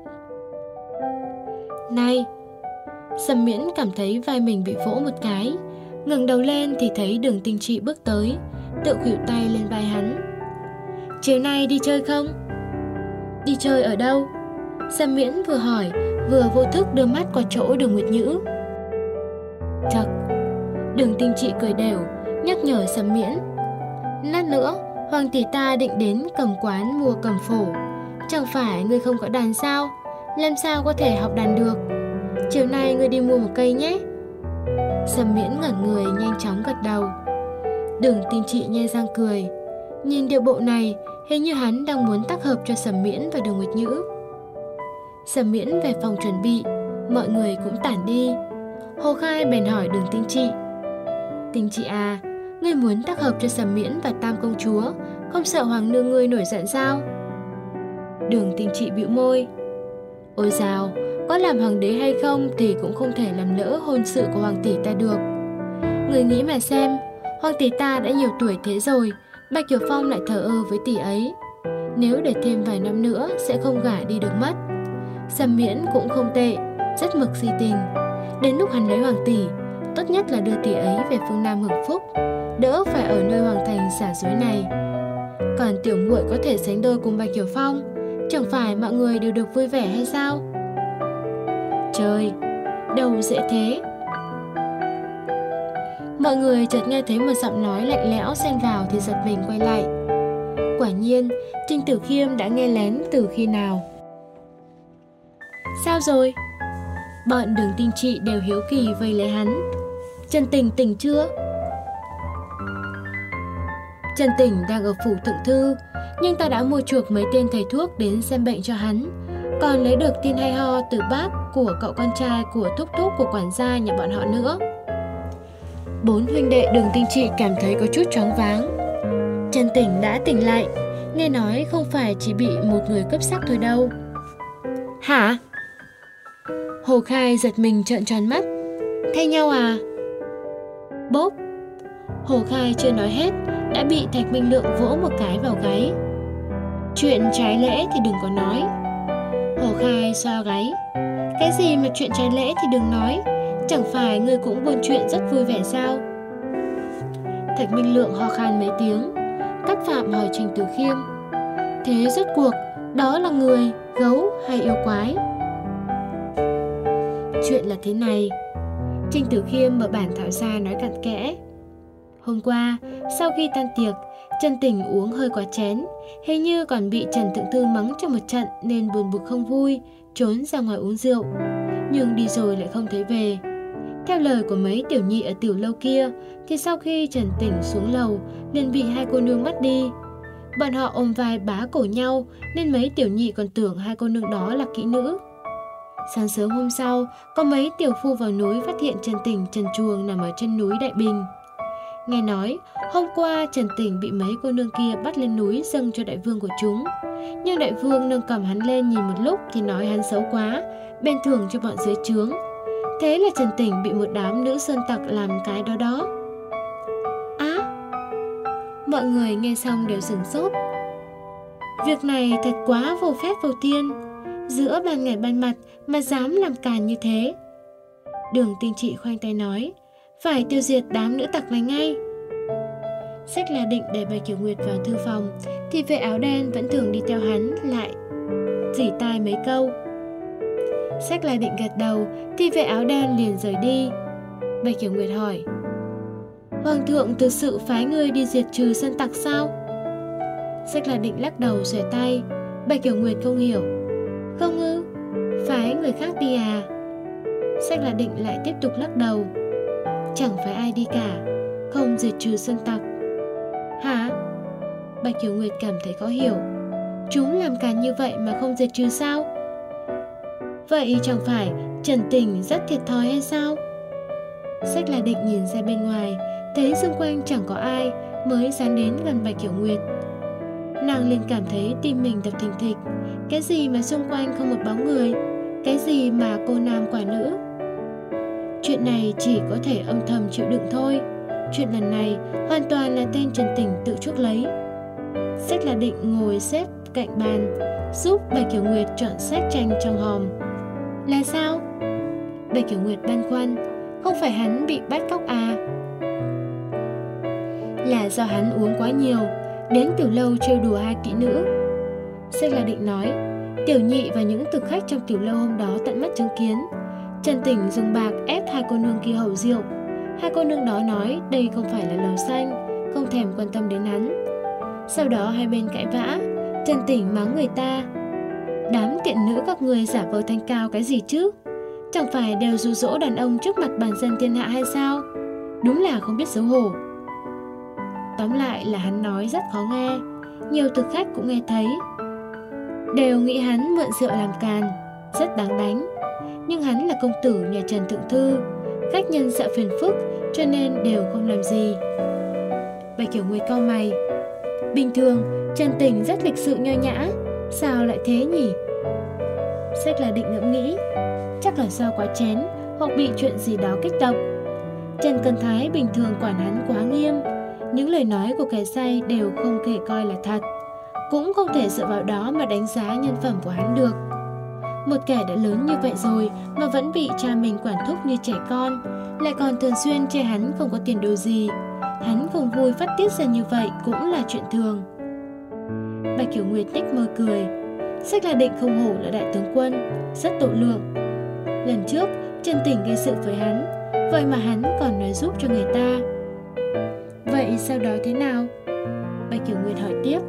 Này! Sầm Miễn cảm thấy vai mình bị vỗ một cái, ngẩng đầu lên thì thấy Đường Tinh Trị bước tới, tự khuỷu tay lên vai hắn. Chiều nay đi chơi không? Đi chơi ở đâu? Sầm Miễn vừa hỏi, vừa vô thức đưa mắt qua chỗ Đường Nguyệt Nhữ. Chật! Đường Tinh Trị cười đều, nhắc nhở Sầm Miễn: Lát nữa, hoàng tỷ ta định đến cầm quán mua cầm phổ. Chẳng phải ngươi không có đàn sao? Làm sao có thể học đàn được? Chiều nay ngươi đi mua một cây nhé. Sầm Miễn ngẩn người nhanh chóng gật đầu. Đường Tinh Trị nhe răng cười. Nhìn điệu bộ này, hình như hắn đang muốn tác hợp cho Sầm Miễn và Đường Nguyệt Nhữ. Sầm Miễn về phòng chuẩn bị, mọi người cũng tản đi. Hồ Khai bèn hỏi Đường Tinh Trị: Tinh Trị à, ngươi muốn tác hợp cho Sầm Miễn và Tam công chúa, không sợ hoàng nương ngươi nổi giận sao? Đường Tinh Trị bĩu môi: Ôi dào, có làm hoàng đế hay không thì cũng không thể làm lỡ hôn sự của hoàng tỷ ta được. Người nghĩ mà xem, hoàng tỷ ta đã nhiều tuổi thế rồi, Bạch Kiểu Phong lại thờ ơ với tỷ ấy. Nếu để thêm vài năm nữa sẽ không gả đi được mất. Sầm Miễn cũng không tệ, rất mực si tình. Đến lúc hắn lấy hoàng tỷ, tốt nhất là đưa tỷ ấy về phương Nam hưởng phúc, đỡ phải ở nơi hoàng thành xả dối này. Còn tiểu muội có thể sánh đôi cùng Bạch Kiểu Phong, chẳng phải mọi người đều được vui vẻ hay sao? Trời, đâu dễ thế. Mọi người chợt nghe thấy một giọng nói lạnh lẽo xen vào thì giật mình quay lại. Quả nhiên, Trình Tử Khiêm đã nghe lén từ khi nào. Sao rồi? Bọn Đường Tinh Trị đều hiếu kỳ vây lấy hắn. Trần Tỉnh tỉnh chưa? Trần Tỉnh đang ở phủ thượng thư, nhưng ta đã mua chuộc mấy tên thầy thuốc đến xem bệnh cho hắn, còn lấy được tin hay ho từ bác của cậu con trai của thúc thúc của quản gia nhà bọn họ nữa. Bốn huynh đệ Đường Tinh Trị cảm thấy có chút choáng váng. Trần Tỉnh đã tỉnh lại, nghe nói không phải chỉ bị một người cướp sắc thôi đâu. Hả? Hồ Khai giật mình trợn tròn mắt. Thay nhau à? Bốp! Hồ Khai chưa nói hết đã bị Thạch Minh Lượng vỗ một cái vào gáy. Chuyện trái lẽ thì đừng có nói. Hồ Khai xoa gáy. Cái gì mà chuyện trái lẽ thì đừng nói, chẳng phải ngươi cũng buôn chuyện rất vui vẻ sao? Thạch Minh Lượng ho khan mấy tiếng. Cát Phạm hỏi Trình Tử Khiêm: Thế rốt cuộc đó là người, gấu hay yêu quái? Chuyện là thế này. Trình Tử Khiêm mở bản thảo ra nói cặn kẽ. Hôm qua, sau khi tan tiệc, Trần Tỉnh uống hơi quá chén, hình như còn bị Trần Thượng Thư mắng cho một trận nên buồn bực không vui, trốn ra ngoài uống rượu. Nhưng đi rồi lại không thấy về. Theo lời của mấy tiểu nhị ở tiểu lâu kia, thì sau khi Trần Tỉnh xuống lầu, liền bị hai cô nương bắt đi. Bọn họ ôm vai bá cổ nhau, nên mấy tiểu nhị còn tưởng hai cô nương đó là kỹ nữ. Sáng sớm hôm sau, có mấy tiểu phu vào núi phát hiện Trần Tỉnh trần truồng nằm ở chân núi Đại Bình. Nghe nói, hôm qua Trần Tỉnh bị mấy cô nương kia bắt lên núi dâng cho đại vương của chúng. Nhưng đại vương nâng cầm hắn lên nhìn một lúc thì nói hắn xấu quá, bèn thưởng cho bọn dưới trướng. Thế là Trần Tỉnh bị một đám nữ sơn tặc làm cái đó đó. Á! Mọi người nghe xong đều sửng sốt. Việc này thật quá vô phép vô thiên. Giữa ban ngày ban mặt mà dám làm càn như thế. Đường Tinh Trị khoanh tay nói, phải tiêu diệt đám nữ tặc này ngay. Sách là định để Bạch Kiểu Nguyệt vào thư phòng, thì vệ áo đen vẫn thường đi theo hắn lại rỉ tai mấy câu. Sách là định gật đầu, thì vệ áo đen liền rời đi. Bạch Kiểu Nguyệt hỏi, Hoàng thượng thực sự phái ngươi đi diệt trừ sơn tặc sao? Sách là định lắc đầu xòe tay. Bạch Kiểu Nguyệt không hiểu. Không ư? Phái người khác đi à? Sách là định lại tiếp tục lắc đầu. Chẳng phải ai đi cả, không diệt trừ sơn tặc. Hả? Bạch Kiểu Nguyệt cảm thấy khó hiểu. Chúng làm càn như vậy mà không diệt trừ sao? Vậy chẳng phải Trần Tỉnh rất thiệt thòi hay sao? Sách là định nhìn ra bên ngoài, thấy xung quanh chẳng có ai, mới dán đến gần Bạch Kiểu Nguyệt. Nàng liền cảm thấy tim mình đập thình thịch. Cái gì mà xung quanh không một bóng người? Cái gì mà cô nam quả nữ? Chuyện này chỉ có thể âm thầm chịu đựng thôi. Chuyện lần này hoàn toàn là tên Trần Tỉnh tự chuốc lấy. Sách là định ngồi xếp cạnh bàn, giúp Bạch Kiểu Nguyệt chọn sách tranh trong hòm. Là sao? Bạch Kiểu Nguyệt băn khoăn. Không phải hắn bị bắt cóc à? Là do hắn uống quá nhiều, đến tiểu lâu trêu đùa hai kỹ nữ. Sách là định nói, tiểu nhị và những thực khách trong tiểu lâu hôm đó tận mắt chứng kiến Trần Tỉnh dùng bạc ép hai cô nương kia hầu rượu. Hai cô nương đó nói đây không phải là lầu xanh, không thèm quan tâm đến hắn. Sau đó hai bên cãi vã, Trần Tỉnh mắng người ta, đám tiện nữ các người giả vờ thanh cao cái gì chứ? Chẳng phải đều dụ dỗ đàn ông trước mặt bản dân thiên hạ hay sao? Đúng là không biết xấu hổ. Tóm lại là hắn nói rất khó nghe, nhiều thực khách cũng nghe thấy, đều nghĩ hắn mượn rượu làm càn, rất đáng đánh. Nhưng hắn là công tử nhà Trần Thượng Thư, khách nhân sợ phiền phức cho nên đều không làm gì. Bạch Kiểu Nguyệt cau mày. Bình thường Trần Tỉnh rất lịch sự nho nhã, sao lại thế nhỉ? Sách là định ngẫm nghĩ, chắc là do quá chén hoặc bị chuyện gì đó kích động. Trần Cân Thái bình thường quản hắn quá nghiêm, những lời nói của kẻ say đều không thể coi là thật, cũng không thể dựa vào đó mà đánh giá nhân phẩm của hắn được. Một kẻ đã lớn như vậy rồi mà vẫn bị cha mình quản thúc như trẻ con, lại còn thường xuyên chê hắn không có tiền đồ gì, hắn không vui phát tiết ra như vậy cũng là chuyện thường. Bạch Kiểu Nguyệt nhếch môi cười. Sách là định không hổ là đại tướng quân, rất độ lượng. Lần trước Trần Tỉnh gây sự với hắn, vậy mà hắn còn nói giúp cho người ta. Vậy sau đó thế nào? Bạch Kiểu Nguyệt hỏi tiếp.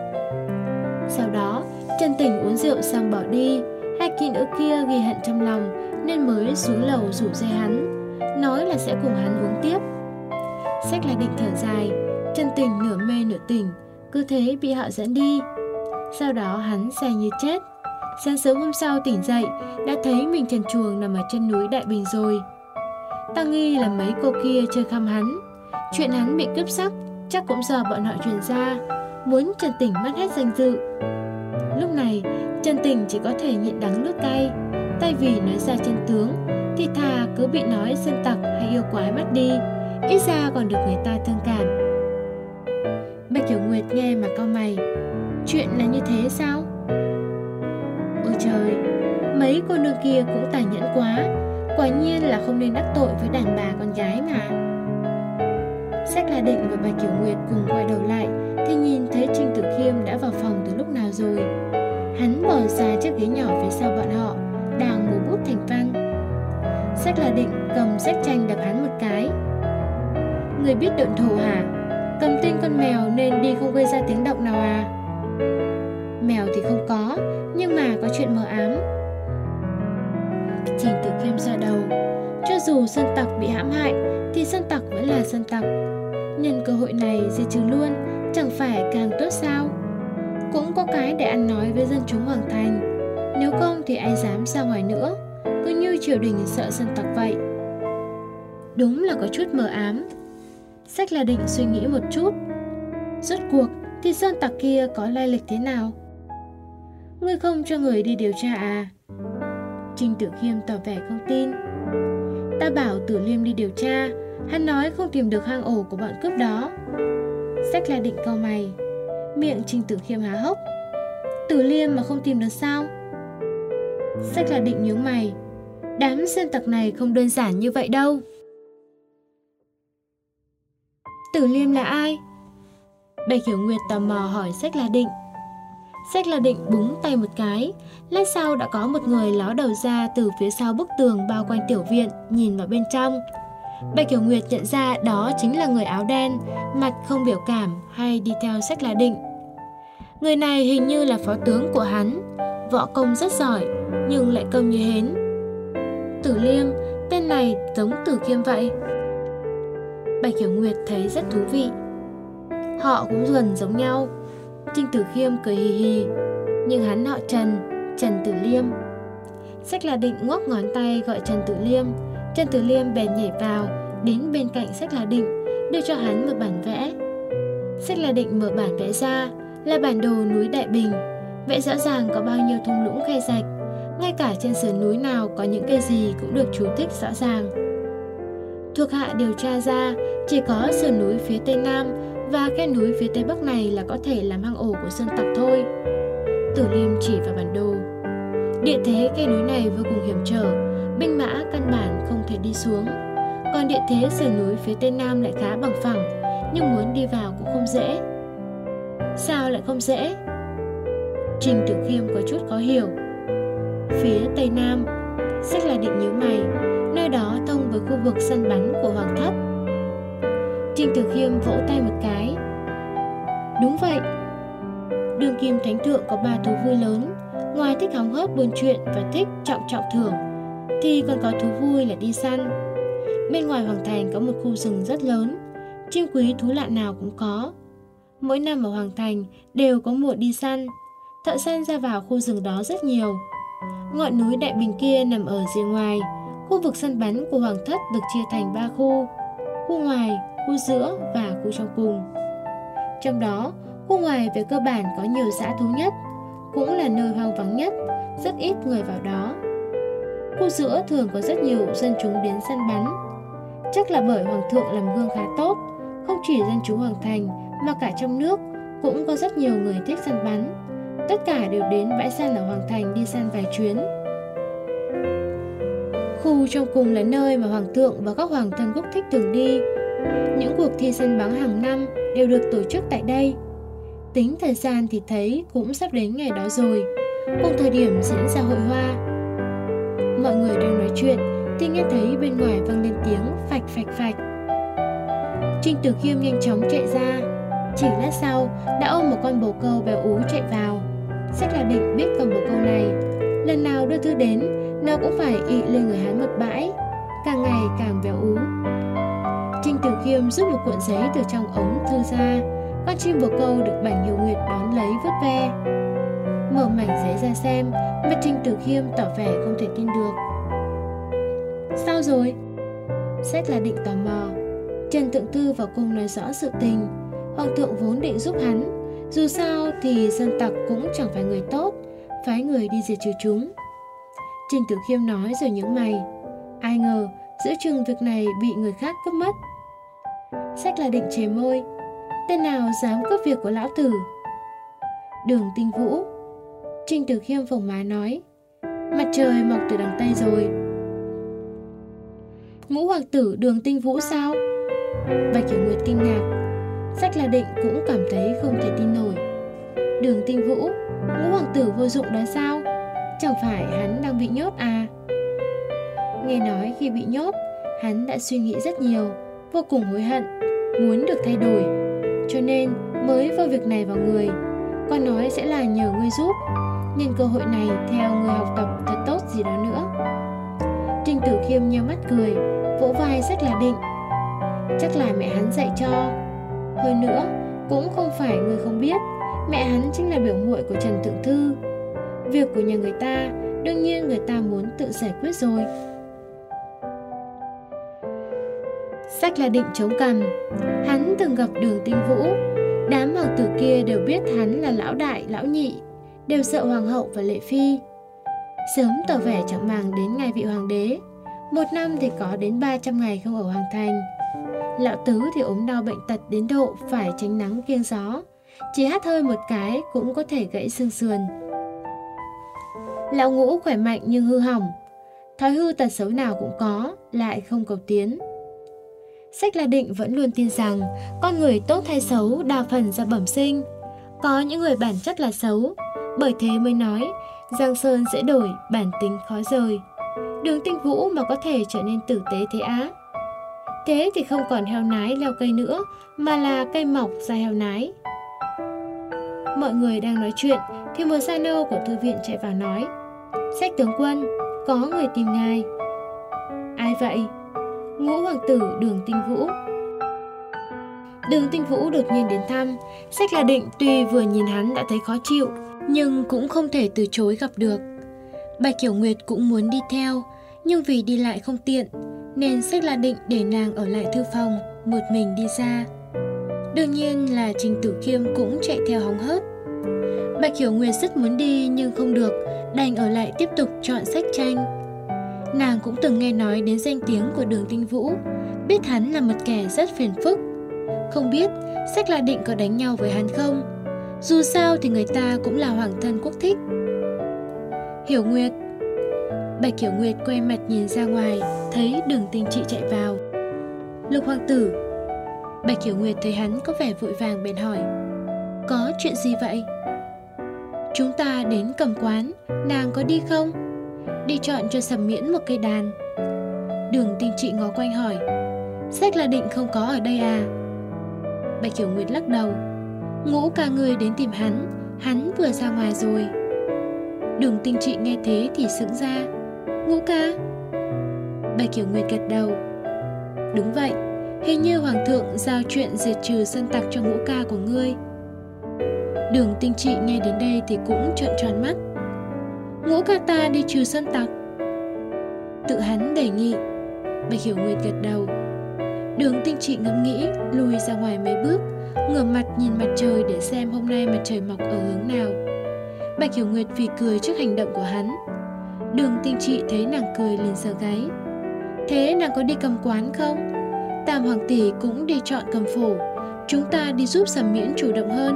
Sau đó Trần Tỉnh uống rượu xong bỏ đi. Hai kỹ nữ kia ghi hận trong lòng nên mới xuống lầu rủ dê hắn, nói là sẽ cùng hắn uống tiếp. Sách là định thở dài. Trần Tỉnh nửa mê nửa tỉnh, cứ thế bị họ dẫn đi. Sau đó hắn say như chết. Sáng sớm hôm sau tỉnh dậy, đã thấy mình trần truồng nằm ở chân núi Đại Bình rồi. Ta nghi là mấy cô kia chơi khăm hắn. Chuyện hắn bị cướp sắc chắc cũng do bọn họ truyền ra, muốn Trần Tỉnh mất hết danh dự. Lúc này Trần Tỉnh chỉ có thể nhịn đắng nuốt cay. Thay vì nói ra chân tướng thì thà cứ bị nói sơn tặc hay yêu quái bắt đi, ít ra còn được người ta thương cảm. Bạch Kiểu Nguyệt nghe mà cau mày. Chuyện là như thế sao? Ôi trời, mấy cô nương kia cũng tàn nhẫn quá. Quả nhiên là không nên đắc tội với đàn bà con gái mà. Sách là định và Bạch Kiểu Nguyệt cùng quay đầu lại thì nhìn thấy Trình Tử Khiêm đã vào phòng từ lúc nào rồi. Hắn bỏ ra chiếc ghế nhỏ phía sau bọn họ, đang múa bút thành văn. Sách là định cầm sách tranh đập hắn một cái. Người biết độn thổ hả? Cầm tên con mèo nên đi không gây ra tiếng động nào à? Mèo thì không có, nhưng mà có chuyện mờ ám. Trình Tử Khiêm xoa đầu. Cho dù sơn tặc bị hãm hại thì sơn tặc vẫn là sơn tặc. Nhân cơ hội này diệt trừ luôn, chẳng phải càng tốt sao? cũng có cái để ăn nói với dân chúng hoàng thành. Nếu không thì ai dám ra ngoài nữa, cứ như triều đình sợ dân tặc vậy. Đúng là có chút mờ ám. Sách là định suy nghĩ một chút. Rốt cuộc thì sơn tặc kia có lai lịch thế nào? Ngươi không cho người đi điều tra à? Trình Tử Khiêm tỏ vẻ không tin. Ta bảo Tử Liêm đi điều tra, hắn nói không tìm được hang ổ của bọn cướp đó. Sách là định cau mày. Miệng Trình Tử Khiêm há hốc. Tử Liêm mà không tìm được sao? Sách là định nhướng mày. Đám sơn tặc này không đơn giản như vậy đâu. Tử Liêm là ai? Bạch Hiểu Nguyệt tò mò hỏi Sách là định. Sách là định búng tay một cái. Lát sau đã có một người ló đầu ra từ phía sau bức tường bao quanh tiểu viện, nhìn vào bên trong. Bạch Hiểu Nguyệt nhận ra đó chính là người áo đen, mặt không biểu cảm hay đi theo Sách là định. Người này hình như là phó tướng của hắn, võ công rất giỏi nhưng lại công như hến. Tử Liêm, tên này giống Tử Khiêm vậy. Bạch Hiểu Nguyệt thấy rất thú vị. Họ cũng gần giống nhau. Trình Tử Khiêm cười hì hì. Nhưng hắn họ Trần, Trần Tử Liêm. Sách là định ngoắc ngón tay gọi Trần Tử Liêm. Trần Tử Liêm bèn nhảy vào, đến bên cạnh Sách là định, đưa cho hắn một bản vẽ. Sách là định mở bản vẽ ra, là bản đồ núi Đại Bình. Vẽ rõ ràng có bao nhiêu thung lũng khe rạch, ngay cả trên sườn núi nào có những cây gì cũng được chú thích rõ ràng. Thuộc hạ điều tra ra, chỉ có sườn núi phía tây nam và khe núi phía tây bắc này là có thể làm hang ổ của sơn tặc thôi. Tử Liêm chỉ vào bản đồ. Địa thế khe núi này vô cùng hiểm trở, binh mã căn bản không thể đi xuống. Còn địa thế sườn núi phía tây nam lại khá bằng phẳng, nhưng muốn đi vào cũng không dễ. Sao lại không dễ? Trình Tử Khiêm có chút khó hiểu. Phía tây nam, Sách là định nhíu mày, nơi đó thông với khu vực săn bắn của Hoàng Thất. Trình Tử Khiêm vỗ tay một cái. Đúng vậy. Đương kim thánh thượng có ba thú vui lớn, ngoài thích hóng hớt buôn chuyện và thích trọng trọng thưởng, thì còn có thú vui là đi săn. Bên ngoài Hoàng Thành có một khu rừng rất lớn, chim quý thú lạ nào cũng có. Mỗi năm ở Hoàng Thành đều có mùa đi săn, thợ săn ra vào khu rừng đó rất nhiều. Ngọn núi Đại Bình kia nằm ở rìa ngoài. Khu vực săn bắn của Hoàng Thất được chia thành ba khu: khu ngoài, khu giữa và khu trong cùng. Trong đó, khu ngoài về cơ bản có nhiều dã thú nhất, cũng là nơi hoang vắng nhất, rất ít người vào đó. Khu giữa thường có rất nhiều dân chúng đến săn bắn. Chắc là bởi Hoàng thượng làm gương khá tốt, không chỉ dân chúng Hoàng Thành mà cả trong nước cũng có rất nhiều người thích săn bắn. Tất cả đều đến bãi săn ở Hoàng Thành đi săn vài chuyến. Khu trong cùng là nơi mà Hoàng thượng và các hoàng thân quốc thích thường đi. Những cuộc thi săn bắn hàng năm đều được tổ chức tại đây. Tính thời gian thì thấy cũng sắp đến ngày đó rồi, cùng thời điểm diễn ra hội hoa. Mọi người đang nói chuyện thì nghe thấy bên ngoài vang lên tiếng phạch phạch phạch. Trình Tử Khiêm nhanh chóng chạy ra. Chỉ lát sau đã ôm một con bồ câu béo ú chạy vào. Sách là định biết con bồ câu này, lần nào đưa thư đến nó cũng phải ị lên người hắn một bãi, càng ngày càng béo ú. Trình Tử Khiêm rút một cuộn giấy từ trong ống thư ra. Con chim bồ câu được Bạch Hiểu Nguyệt đón lấy vuốt ve. Mở mảnh giấy ra xem, mặt Trình Tử Khiêm tỏ vẻ không thể tin được. Sao rồi? Sách là định tò mò. Trần Thượng Thư vào cung nói rõ sự tình. Hoàng thượng vốn định giúp hắn, dù sao thì sơn tặc cũng chẳng phải người tốt, phái người đi diệt trừ chúng. Trình Tử Khiêm nói rồi nhướng mày. Ai ngờ giữa chừng việc này bị người khác cướp mất. Sách là định chề môi. Tên nào dám cướp việc của lão tử? Đường Tinh Vũ. Trình Tử Khiêm phồng má nói. Mặt trời mọc từ đằng Tây rồi. Ngũ hoàng tử Đường Tinh Vũ sao? Bạch Hiểu Nguyệt kinh ngạc. Sách là định cũng cảm thấy không thể tin nổi. Đường Tinh Vũ, ngũ hoàng tử vô dụng đó sao? Chẳng phải hắn đang bị nhốt à? Nghe nói khi bị nhốt, hắn đã suy nghĩ rất nhiều, vô cùng hối hận, muốn được thay đổi, cho nên mới vơ việc này vào người. Con nói sẽ là nhờ ngươi giúp, nhân cơ hội này theo người học tập thật tốt gì đó nữa. Trình Tử Khiêm nheo mắt cười, vỗ vai Sách là định. Chắc là mẹ hắn dạy cho. Hơn nữa, cũng không phải ngươi không biết, Mẹ hắn chính là biểu muội của Trần Thượng Thư. Việc của nhà người ta, đương nhiên người ta muốn tự giải quyết rồi. Sách là Định chống cằm. Hắn từng gặp Đường Tinh Vũ. Đám hoàng tử kia đều biết hắn là lão đại, lão nhị, đều sợ hoàng hậu và lệ phi. Sớm tỏ vẻ chẳng màng đến ngài vị hoàng đế. Một năm thì có đến ba trăm ngày không ở hoàng thành. Lão tứ thì ốm đau bệnh tật đến độ phải tránh nắng kiêng gió, chỉ hắt hơi một cái cũng có thể gãy xương sườn. Lão ngũ khỏe mạnh nhưng hư hỏng, thói hư tật xấu nào cũng có, lại không cầu tiến. Sách là Định vẫn luôn tin rằng con người tốt hay xấu đa phần do bẩm sinh. Có những người bản chất là xấu, bởi thế mới nói giang sơn dễ đổi, bản tính khó rời. Đường Tinh Vũ mà có thể trở nên tử tế thế á. Thế thì không còn heo nái leo cây nữa, mà là cây mọc ra heo nái. Mọi người đang nói chuyện thì một gia nô của thư viện chạy vào nói: Sách tướng quân, có người tìm ngài. Ai vậy? Ngũ hoàng tử Đường Tinh Vũ. Đường Tinh Vũ đột nhiên đến thăm. Sách là Định tuy vừa nhìn hắn đã thấy khó chịu, nhưng cũng không thể từ chối gặp được. Bạch Kiểu Nguyệt cũng muốn đi theo, nhưng vì đi lại không tiện, nên Sách là Định để nàng ở lại thư phòng, một mình đi ra. Đương nhiên là Trình Tử Khiêm cũng chạy theo hóng hớt. Bạch Kiểu Nguyệt rất muốn đi nhưng không được, đành ở lại tiếp tục chọn sách tranh. Nàng cũng từng nghe nói đến danh tiếng của Đường Tinh Vũ, biết hắn là một kẻ rất phiền phức. Không biết Sách là Định có đánh nhau với hắn không? Dù sao thì người ta cũng là hoàng thân quốc thích. Hiểu Nguyệt. Bạch Hiểu Nguyệt quay mặt nhìn ra ngoài, thấy Đường Tinh Trị chạy vào. Lục hoàng tử. Bạch Hiểu Nguyệt thấy hắn có vẻ vội vàng bèn hỏi: Có chuyện gì vậy? Chúng ta đến Cầm Quán, nàng có đi không? Đi chọn cho Sầm Miễn một cây đàn. Đường Tinh Trị ngó quanh hỏi: Sách là Định không có ở đây à? Bạch Hiểu Nguyệt lắc đầu: Ngũ ca người đến tìm hắn, hắn vừa ra ngoài rồi. Đường Tinh Trị nghe thế thì sững ra: Ngũ ca? Bạch Hiểu Nguyệt gật đầu: Đúng vậy, hình như hoàng thượng giao chuyện diệt trừ sơn tặc cho ngũ ca của ngươi. Đường Tinh Trị nghe đến đây thì cũng trợn tròn mắt. Ngũ ca ta đi trừ sơn tặc? Tự hắn đề nghị. Bạch Hiểu Nguyệt gật đầu. Đường Tinh Trị ngẫm nghĩ, lùi ra ngoài mấy bước, ngửa mặt nhìn mặt trời để xem hôm nay mặt trời mọc ở hướng nào. Bạch Hiểu Nguyệt phì cười trước hành động của hắn. Đường Tinh Trị thấy nàng cười liền sờ gáy. Thế nàng có đi Cầm Quán không? Tam hoàng tỷ cũng đi chọn Cầm Phổ, chúng ta đi giúp Sầm Miễn chủ động hơn.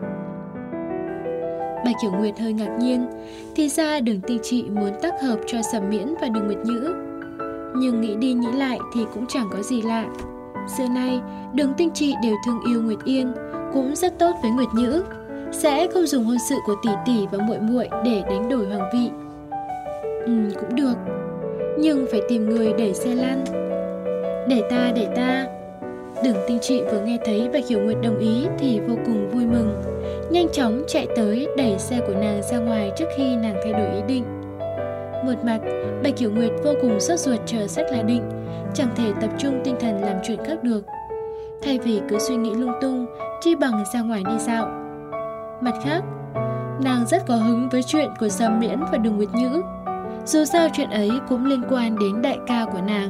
Bạch Hiểu Nguyệt hơi ngạc nhiên, thì ra Đường Tinh Trị muốn tác hợp cho Sầm Miễn và Đường Nguyệt Nhữ. Nhưng nghĩ đi nghĩ lại thì cũng chẳng có gì lạ. Xưa nay Đường Tinh Trị đều thương yêu Nguyệt Yên, cũng rất tốt với Nguyệt Nhữ, sẽ không dùng hôn sự của tỷ tỷ và muội muội để đánh đổi hoàng vị. Ừ, cũng được, nhưng phải tìm người đẩy xe lăn. Để ta, để ta. Đường Tinh Trị vừa nghe thấy Bạch Hiểu Nguyệt đồng ý thì vô cùng vui mừng, nhanh chóng chạy tới đẩy xe của nàng ra ngoài trước khi nàng thay đổi ý định. Một mặt, Bạch Hiểu Nguyệt vô cùng sốt ruột chờ Sách là Định, chẳng thể tập trung tinh thần làm chuyện khác được. Thay vì cứ suy nghĩ lung tung, chi bằng ra ngoài đi dạo. Mặt khác, nàng rất có hứng với chuyện của Sầm Miễn và Đường Nguyệt Nhữ. Dù sao chuyện ấy cũng liên quan đến đại ca của nàng.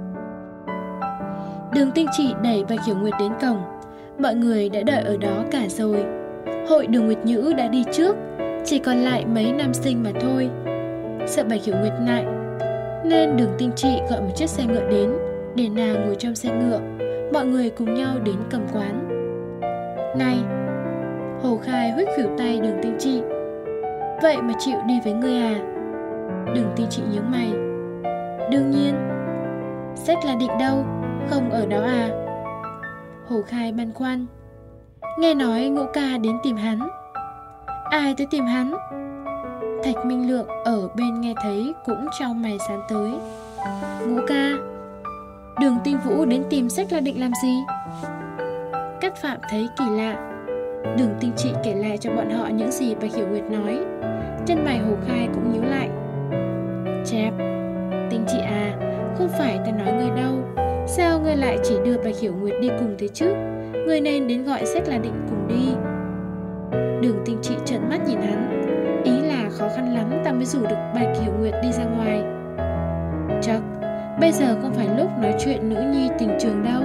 Đường Tinh Trị đẩy Bạch Hiểu Nguyệt đến cổng. Mọi người đã đợi ở đó cả rồi. Hội Đường Nguyệt Nhữ đã đi trước, chỉ còn lại mấy nam sinh mà thôi. Sợ Bạch Hiểu Nguyệt ngại, nên Đường Tinh Trị gọi một chiếc xe ngựa đến, để nàng ngồi trong xe ngựa. Mọi người cùng nhau đến Cầm Quán. Này! Hồ Khai huých khuỷu tay Đường Tinh Trị. Vậy mà chịu đi với ngươi à? Đường Tinh Trị nhướng mày. Đương nhiên. Sách là Định đâu? Không ở đó à? Hồ Khai băn khoăn. Nghe nói Ngũ ca đến tìm hắn. Ai tới tìm hắn? Thạch Minh Lượng ở bên nghe thấy cũng trong mày sán tới. Ngũ ca. Đường Tinh Vũ đến tìm Sách là Định làm gì? Cát Phạm thấy kỳ lạ. Đường Tinh Trị kể lại cho bọn họ những gì Bạch Hiểu Nguyệt nói. Chân mày Hồ Khai cũng nhíu lại. Chẹp, Tinh Trị à, không phải ta nói ngươi đâu. Sao ngươi lại chỉ đưa Bạch Hiểu Nguyệt đi cùng thế chứ? Ngươi nên đến gọi Sách là Định cùng đi. Đường Tinh Trị trợn mắt nhìn hắn. Ý là khó khăn lắm ta mới rủ được Bạch Hiểu Nguyệt đi ra ngoài. Chắc bây giờ không phải lúc nói chuyện nữ nhi tình trường đâu.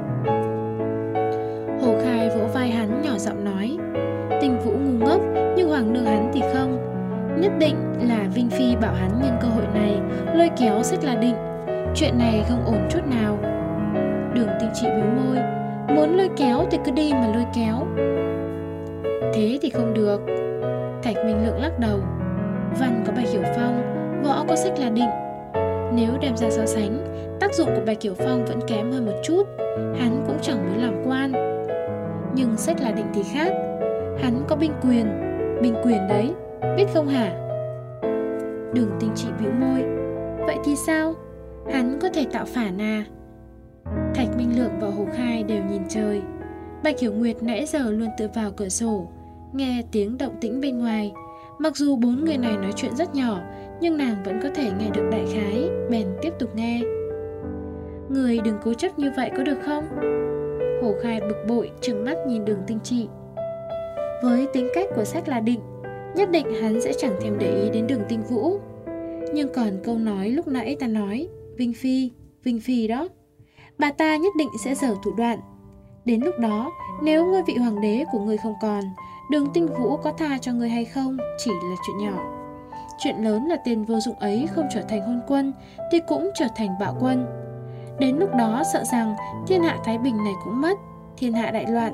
Hồ Khai vỗ vai hắn nhỏ giọng nói. Tình Vũ ngu ngốc, nhưng hoàng nương hắn thì không. Nhất định là Vinh Phi bảo hắn nhân cơ hội này lôi kéo Sách La Định. Chuyện này không ổn chút nào. Đường Tinh Trị bĩu môi. Muốn lôi kéo thì cứ đi mà lôi kéo. Thế thì không được. Thạch Minh Lượng lắc đầu. Văn có Bạch Hiểu Phong, võ có Sách La Định. Nếu đem ra so sánh, tác dụng của Bạch Hiểu Phong vẫn kém hơn một chút. Hắn cũng chẳng muốn làm quan. Nhưng Sách La Định thì khác. Hắn có binh quyền. Binh quyền đấy, biết không hả? Đường Tinh Trị bĩu môi. Vậy thì sao? Hắn có thể tạo phản à? Thạch Minh Lượng và Hồ Khai đều nhìn trời. Bạch Hiểu Nguyệt nãy giờ luôn tựa vào cửa sổ, nghe tiếng động tĩnh bên ngoài. Mặc dù bốn người này nói chuyện rất nhỏ, nhưng nàng vẫn có thể nghe được đại khái, bèn tiếp tục nghe. Người đừng cố chấp như vậy có được không? Hồ Khai bực bội trừng mắt nhìn Đường Tinh Trị. Với tính cách của Sách La Định, nhất định hắn sẽ chẳng thèm để ý đến Đường Tinh Vũ. Nhưng còn câu nói lúc nãy ta nói, Vinh Phi, Vinh Phi đó, bà ta nhất định sẽ giở thủ đoạn. Đến lúc đó, nếu ngôi vị hoàng đế của ngươi không còn, Đường Tinh Vũ có tha cho ngươi hay không chỉ là chuyện nhỏ. Chuyện lớn là tên vô dụng ấy không trở thành hôn quân thì cũng trở thành bạo quân. Đến lúc đó sợ rằng thiên hạ thái bình này cũng mất, thiên hạ đại loạn.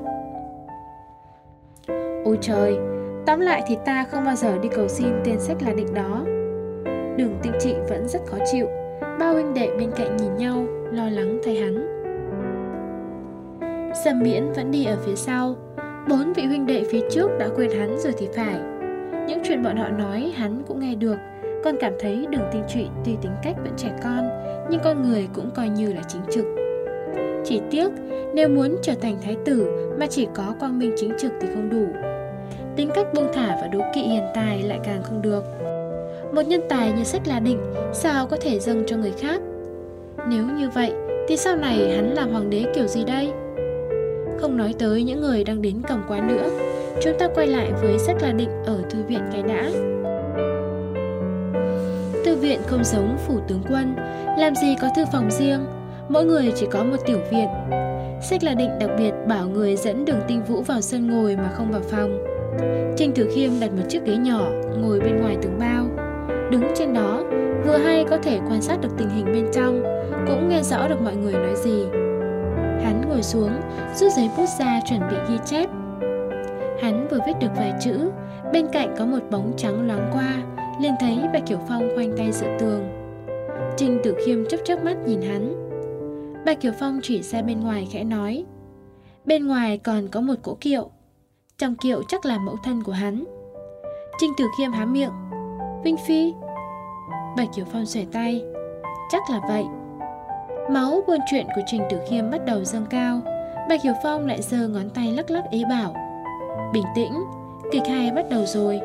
Ôi trời, tóm lại thì ta không bao giờ đi cầu xin tên Sách La Định đó. Đường Tinh Trị vẫn rất khó chịu. Ba huynh đệ bên cạnh nhìn nhau, lo lắng thay hắn. Sầm Miễn vẫn đi ở phía sau. Bốn vị huynh đệ phía trước đã quên hắn rồi thì phải. Những chuyện bọn họ nói hắn cũng nghe được. Con cảm thấy Đường Tinh Trị tuy tính cách vẫn trẻ con, nhưng con người cũng coi như là chính trực. Chỉ tiếc nếu muốn trở thành thái tử mà chỉ có quang minh chính trực thì không đủ. Tính cách buông thả và đố kỵ hiền tài lại càng không được. Một nhân tài như Sách La Định sao có thể dâng cho người khác? Nếu như vậy thì sau này hắn làm hoàng đế kiểu gì đây? Không nói tới những người đang đến cầm quán nữa, chúng ta quay lại với Sách La Định ở thư viện cái đã. Thư viện không giống phủ tướng quân, làm gì có thư phòng riêng, mỗi người chỉ có một tiểu viện. Sách La Định đặc biệt bảo người dẫn Đường Tinh Vũ vào sân ngồi mà không vào phòng. Trình Tử Khiêm đặt một chiếc ghế nhỏ ngồi bên ngoài tường bao. Đứng trên đó, vừa hay có thể quan sát được tình hình bên trong, cũng nghe rõ được mọi người nói gì. Hắn ngồi xuống, rút giấy bút ra chuẩn bị ghi chép. Hắn vừa viết được vài chữ, bên cạnh có một bóng trắng loáng qua, liền thấy Bạch Hiểu Phong khoanh tay dựa tường. Trình Tử Khiêm chớp chớp mắt nhìn hắn. Bạch Hiểu Phong chỉ ra bên ngoài khẽ nói. Bên ngoài còn có một cỗ kiệu, trong kiệu chắc là mẫu thân của hắn. Trình Tử Khiêm há miệng. Vinh Phi? Bạch Hiểu Phong xuề tay. Chắc là vậy. Máu buôn chuyện của Trình Tử Khiêm bắt đầu dâng cao. Bạch Hiểu Phong lại giơ ngón tay lắc lắc ý bảo. Bình tĩnh, kịch hay bắt đầu rồi.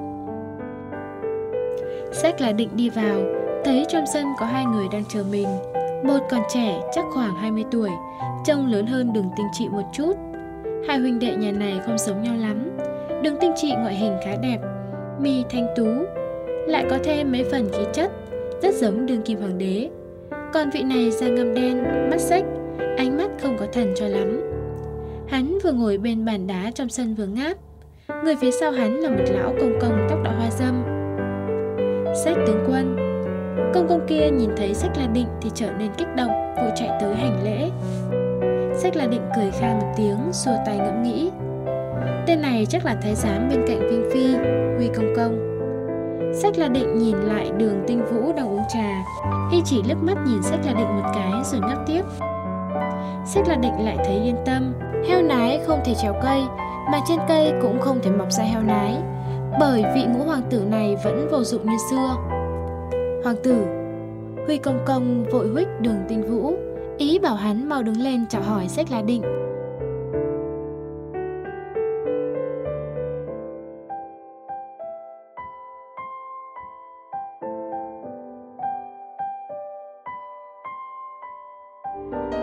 Sách La Định đi vào, thấy trong sân có hai người đang chờ mình. Một còn trẻ, chắc khoảng hai mươi tuổi, trông lớn hơn Đường Tinh Trị một chút. Hai huynh đệ nhà này không giống nhau lắm. Đường Tinh Trị ngoại hình khá đẹp, mi thanh tú, lại có thêm mấy phần khí chất, rất giống đương kim hoàng đế. Còn vị này da ngăm đen, mắt xếch, ánh mắt không có thần cho lắm. Hắn vừa ngồi bên bàn đá trong sân vừa ngáp. Người phía sau hắn là một lão công công tóc đỏ hoa râm. Sách tướng quân. Công công kia nhìn thấy Sách La Định thì trở nên kích động, vội chạy tới hành lễ. Sách La Định cười khan một tiếng, xua tay ngẫm nghĩ. Tên này chắc là thái giám bên cạnh Vinh Phi, Huy công công. Sách La Định nhìn lại Đường Tinh Vũ đang uống trà, y chỉ liếc mắt nhìn Sách La Định một cái rồi ngáp tiếp. Sách La Định lại thấy yên tâm. Heo nái không thể trèo cây, mà trên cây cũng không thể mọc ra heo nái, bởi vị ngũ hoàng tử này vẫn vô dụng như xưa. Hoàng tử. Huy công công vội huých Đường Tinh Vũ, ý bảo hắn mau đứng lên chào hỏi Sách La Định.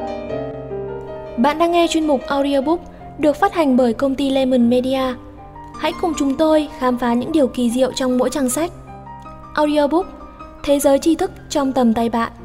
Bạn đang nghe chuyên mục audiobook được phát hành bởi công ty Lemon Media. Hãy cùng chúng tôi khám phá những điều kỳ diệu trong mỗi trang sách. Audiobook, thế giới tri thức trong tầm tay bạn.